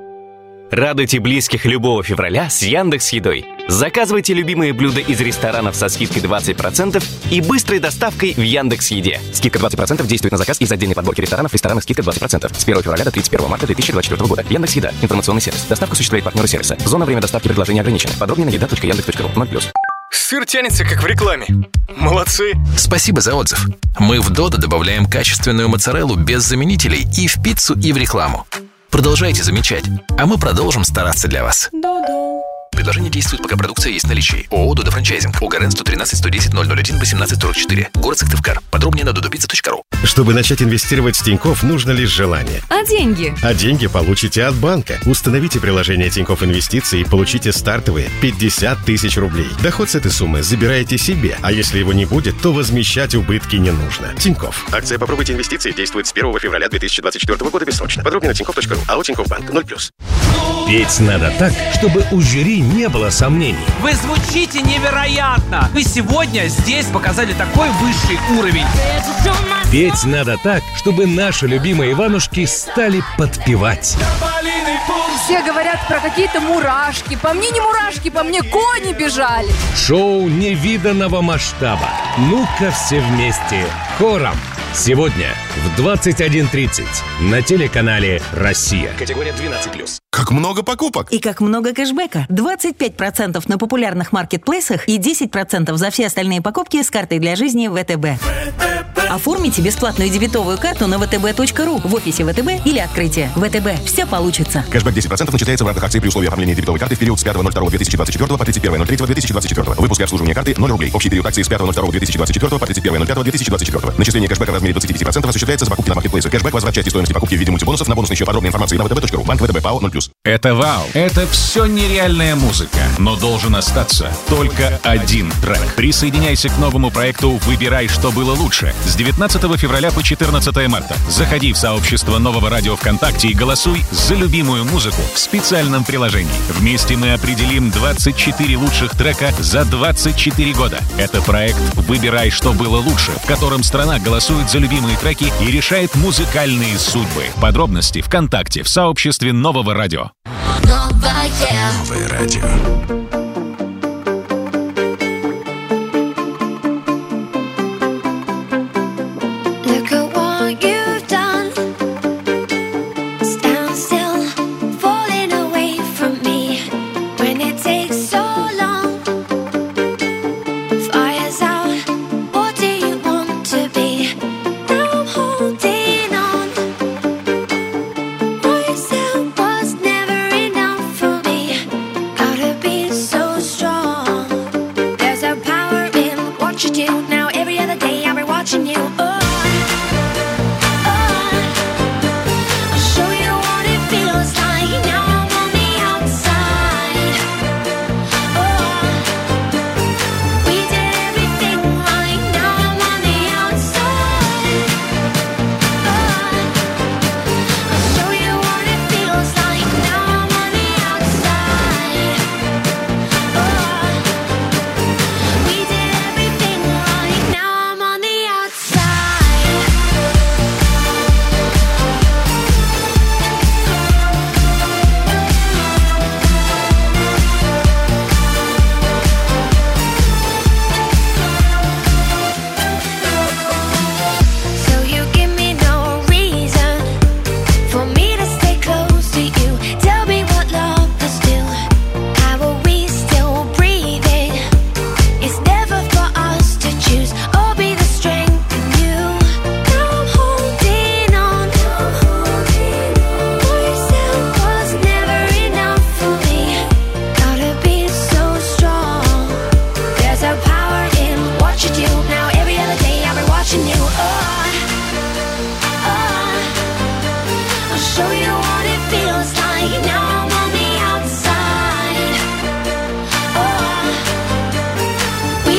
Радуйте близких любого февраля с Яндекс.Едой. Заказывайте любимые блюда из ресторанов со скидкой двадцать процентов и быстрой доставкой в Яндекс.Еде. Скидка двадцать процентов действует на заказ из отдельной подборки ресторанов. Ресторанов скидка двадцать процентов. С первого февраля до тридцать первого марта две тысячи двадцать четвёртого года. Яндекс.Еда. Информационный сервис. Доставка осуществляет партнеры сервиса. Зона время доставки предложения ограничена. Подробнее на еда точка яндекс точка ру. ноль плюс. Сыр тянется, как в рекламе. Молодцы. Спасибо за отзыв. Мы в Додо добавляем качественную моцареллу без заменителей и в пиццу, и в рекламу. Продолжайте замечать, а мы продолжим стараться для вас. Предложение действует, пока продукция есть в наличии. ООО «Додо Франчайзинг». ОГРН сто тринадцать сто десять ноль ноль один восемнадцать сорок четыре. Город Сыктывкар. Подробнее на додопицца точка ру. Чтобы начать инвестировать в Тинькофф, нужно лишь желание. А деньги? А деньги получите от банка. Установите приложение Тинькофф Инвестиции и получите стартовые пятьдесят тысяч рублей. Доход с этой суммы забираете себе, а если его не будет, то возмещать убытки не нужно. Тинькофф. Акция «Попробуйте инвестиции» действует с первого февраля две тысячи двадцать четвёртого года бессрочно. Подробнее на тинькофф точка ру. АО Тинькофф Банк ноль плюс. Петь надо так, чтобы у жюри не было сомнений. Вы звучите невероятно! Вы сегодня здесь показали такой высший уровень. Петь надо так, чтобы наши любимые Иванушки стали подпевать. Все говорят про какие-то мурашки. По мне не мурашки, по мне кони бежали. Шоу невиданного масштаба. Ну-ка все вместе. Хором. Сегодня в двадцать один тридцать на телеканале «Россия». Категория двенадцать плюс. Как много покупок! И как много кэшбэка. двадцать пять процентов на популярных маркетплейсах и десять процентов за все остальные покупки с картой для жизни ВТБ. Оформите бесплатную дебетовую карту на вэ тэ бэ точка ру в офисе ВТБ или открытие. ВТБ. Все получится. Кэшбэк десять процентов начисляется в рамках акции при условии оформления дебетовой карты в период с пятого ноль второго две тысячи двадцать четвёртого по тридцать первое ноль третьего две тысячи двадцать четвёртого. Выпуск и обслуживание карты ноль рублей. Общий период акции с пятого ноль второго две тысячи двадцать четвёртого по тридцать первое ноль пятого две тысячи двадцать четвёртого. Начисление кэшбэка в размере двадцать пять процентов осуществляется за покупки на маркетплейсе. Кэшбэк возврат части стоимости покупки в виде мультибонусов на бонусный счет. Подробная информация на вэ тэ бэ точка ру. Банк ВТБ ПАО ноль плюс. Это вау. Это все нереальная музыка. Но должен остаться только один трек. Присоединяйся к новому проекту «Выбирай, что было лучше» с девятнадцатого февраля по четырнадцатое марта. Заходи в сообщество Нового радио ВКонтакте и голосуй за любимую музыку в специальном приложении. Вместе мы определим двадцать четыре лучших трека за двадцать четыре года. Это проект «Выбирай, что было лучше», в котором страна голосует за любимые треки и решает музыкальные судьбы. Подробности ВКонтакте в сообществе Нового радио. Новое радио. Look at what you've done. Stand still, falling away from me. When it takes so long, fire's out. What do you want to be? Now I'm holding on. Myself was never enough for me. Gotta be so strong. There's a power in what you do. Now every other day I'll be watching you. Oh. We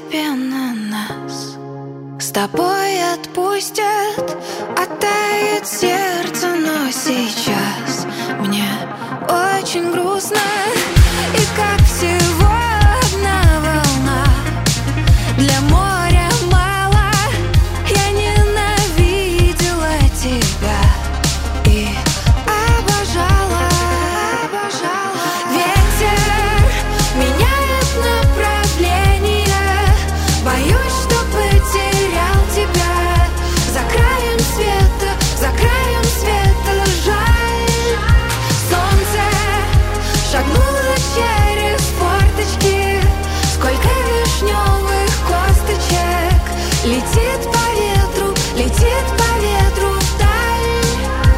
постепенно нас с тобой отпустят, оттает сердце, но сейчас мне очень грустно. И как всего одна волна, для моря мало. Я ненавидела тебя и обожала, обожала. Ветер меняет направление, боюсь, что потерял тебя. За краем света, за краем света жаль. Солнце шагнуло через форточки, сколько вишневых косточек летит по ветру, летит по ветру вдаль.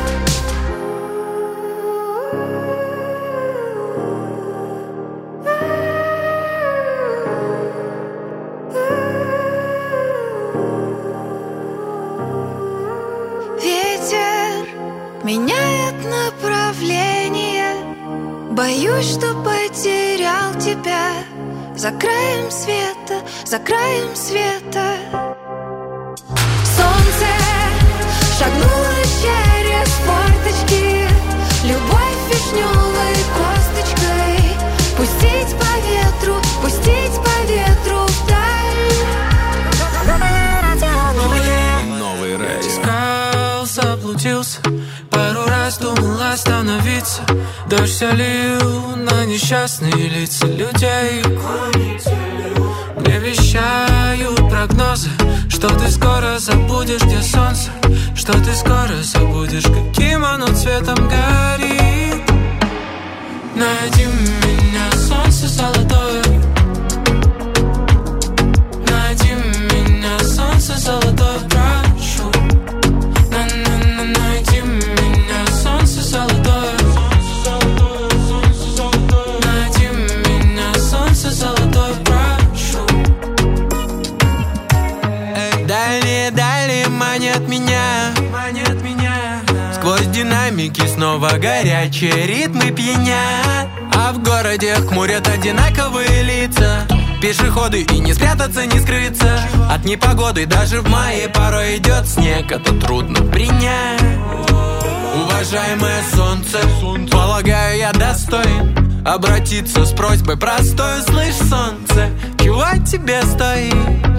Ветер меняет направление, боюсь, что потерял тебя. За краем света, за краем света. Солнце шагнуло через форточки, любовь вишневой косточкой. Пустить по ветру, пустить по ветру вдаль. Новый рейс. Искал, заблудился, пару раз думал остановиться. Дождь все лил на несчастные лица людей. Мне вещают прогнозы, что ты скоро забудешь, где солнце, что ты скоро забудешь, каким оно цветом горит. Найди меня, солнце золотое. Найди меня, солнце золотое, прошу. На-на-на, найди меня, солнце золотое. Найди меня, солнце золотое, прошу. Эй, дальние, дальние манят меня, манят меня. Сквозь динамики снова горячие ритмы пьянят. А в городе хмурят одинаковые лица. Пешеходы и не спрятаться, не скрыться от непогоды. Даже в мае порой идет снег, это трудно принять. Уважаемое солнце, полагаю, я достоин обратиться с просьбой простой. Слышь, солнце, чего тебе стоит?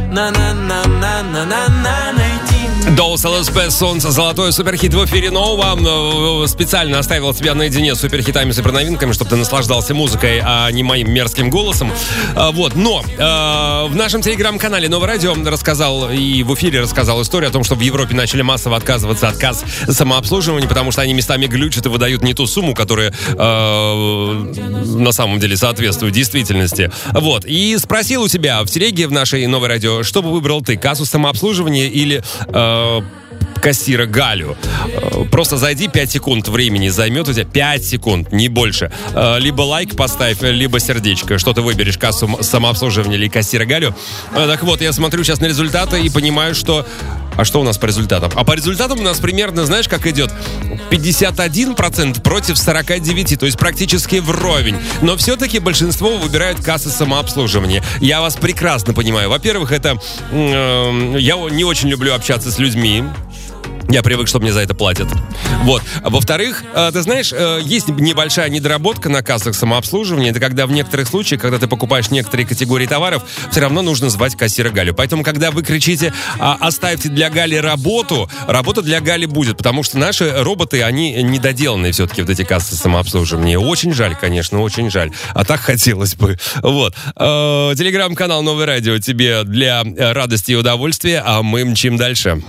На-на-на-на-на-на-на, найди. Доус ЛСП, «Солнце золотое», суперхит в эфире нового. Специально оставил тебя наедине с суперхитами, суперновинками, чтобы ты наслаждался музыкой, а не моим мерзким голосом. Вот, но э, в нашем телеграм-канале «Новое радио» рассказал и в эфире рассказал историю о том, что в Европе начали массово отказываться от касс самообслуживания, потому что они местами глючат и выдают не ту сумму, которая э, на самом деле соответствует действительности. Вот, и спросил у тебя в телеге в нашей «Новое радио», что бы выбрал ты, кассу самообслуживания или э, кассира Галю. Э, просто зайди, пять секунд времени займет у тебя, пять секунд, не больше. Э, либо лайк поставь, либо сердечко, что ты выберешь, кассу самообслуживания или кассира Галю. Э, так вот, я смотрю сейчас на результаты и понимаю, что... А что у нас по результатам? А по результатам у нас примерно, знаешь, как идет? пятьдесят один процент против сорок девять процентов, то есть практически вровень. Но все-таки большинство выбирают кассы самообслуживания. Я вас прекрасно понимаю. Во-первых, это... Э, я не очень люблю общаться с людьми. Я привык, что мне за это платят. Вот. А во-вторых, э, ты знаешь, э, есть небольшая недоработка на кассах самообслуживания. Это когда в некоторых случаях, когда ты покупаешь некоторые категории товаров, все равно нужно звать кассира Галю. Поэтому, когда вы кричите а, «оставьте для Гали работу», работа для Гали будет, потому что наши роботы, они недоделанные все-таки, вот эти кассы самообслуживания. Очень жаль, конечно, очень жаль. А так хотелось бы. Вот. Э, телеграм-канал «Новое радио» тебе для радости и удовольствия, а мы мчим дальше.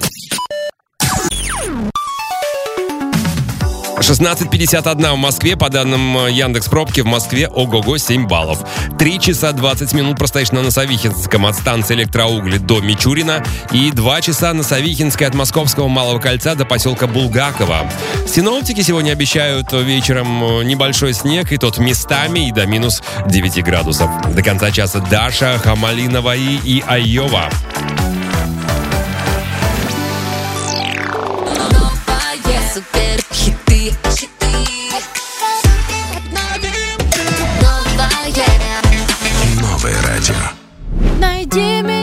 шестнадцать пятьдесят один в Москве. По данным Яндекс.Пробки, в Москве ого-го семь баллов. три часа двадцать минут простоишь на Носовихинском от станции Электроугли до Мичурина. И два часа на Савихинской от Московского Малого Кольца до поселка Булгакова. Синоптики сегодня обещают вечером небольшой снег, и тот местами и до минус девять градусов. До конца часа Даша, Хамалинова и, и Айова. Суперхиты, хиты. Новое радио. Найди меня.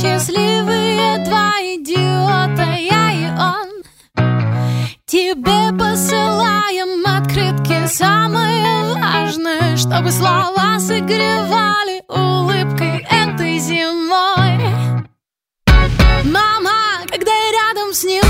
счастливые два идиота, я и он. Тебе посылаем открытки, самое важное, чтобы слова согревали улыбкой этой зимой. Мама, когда я рядом с ним,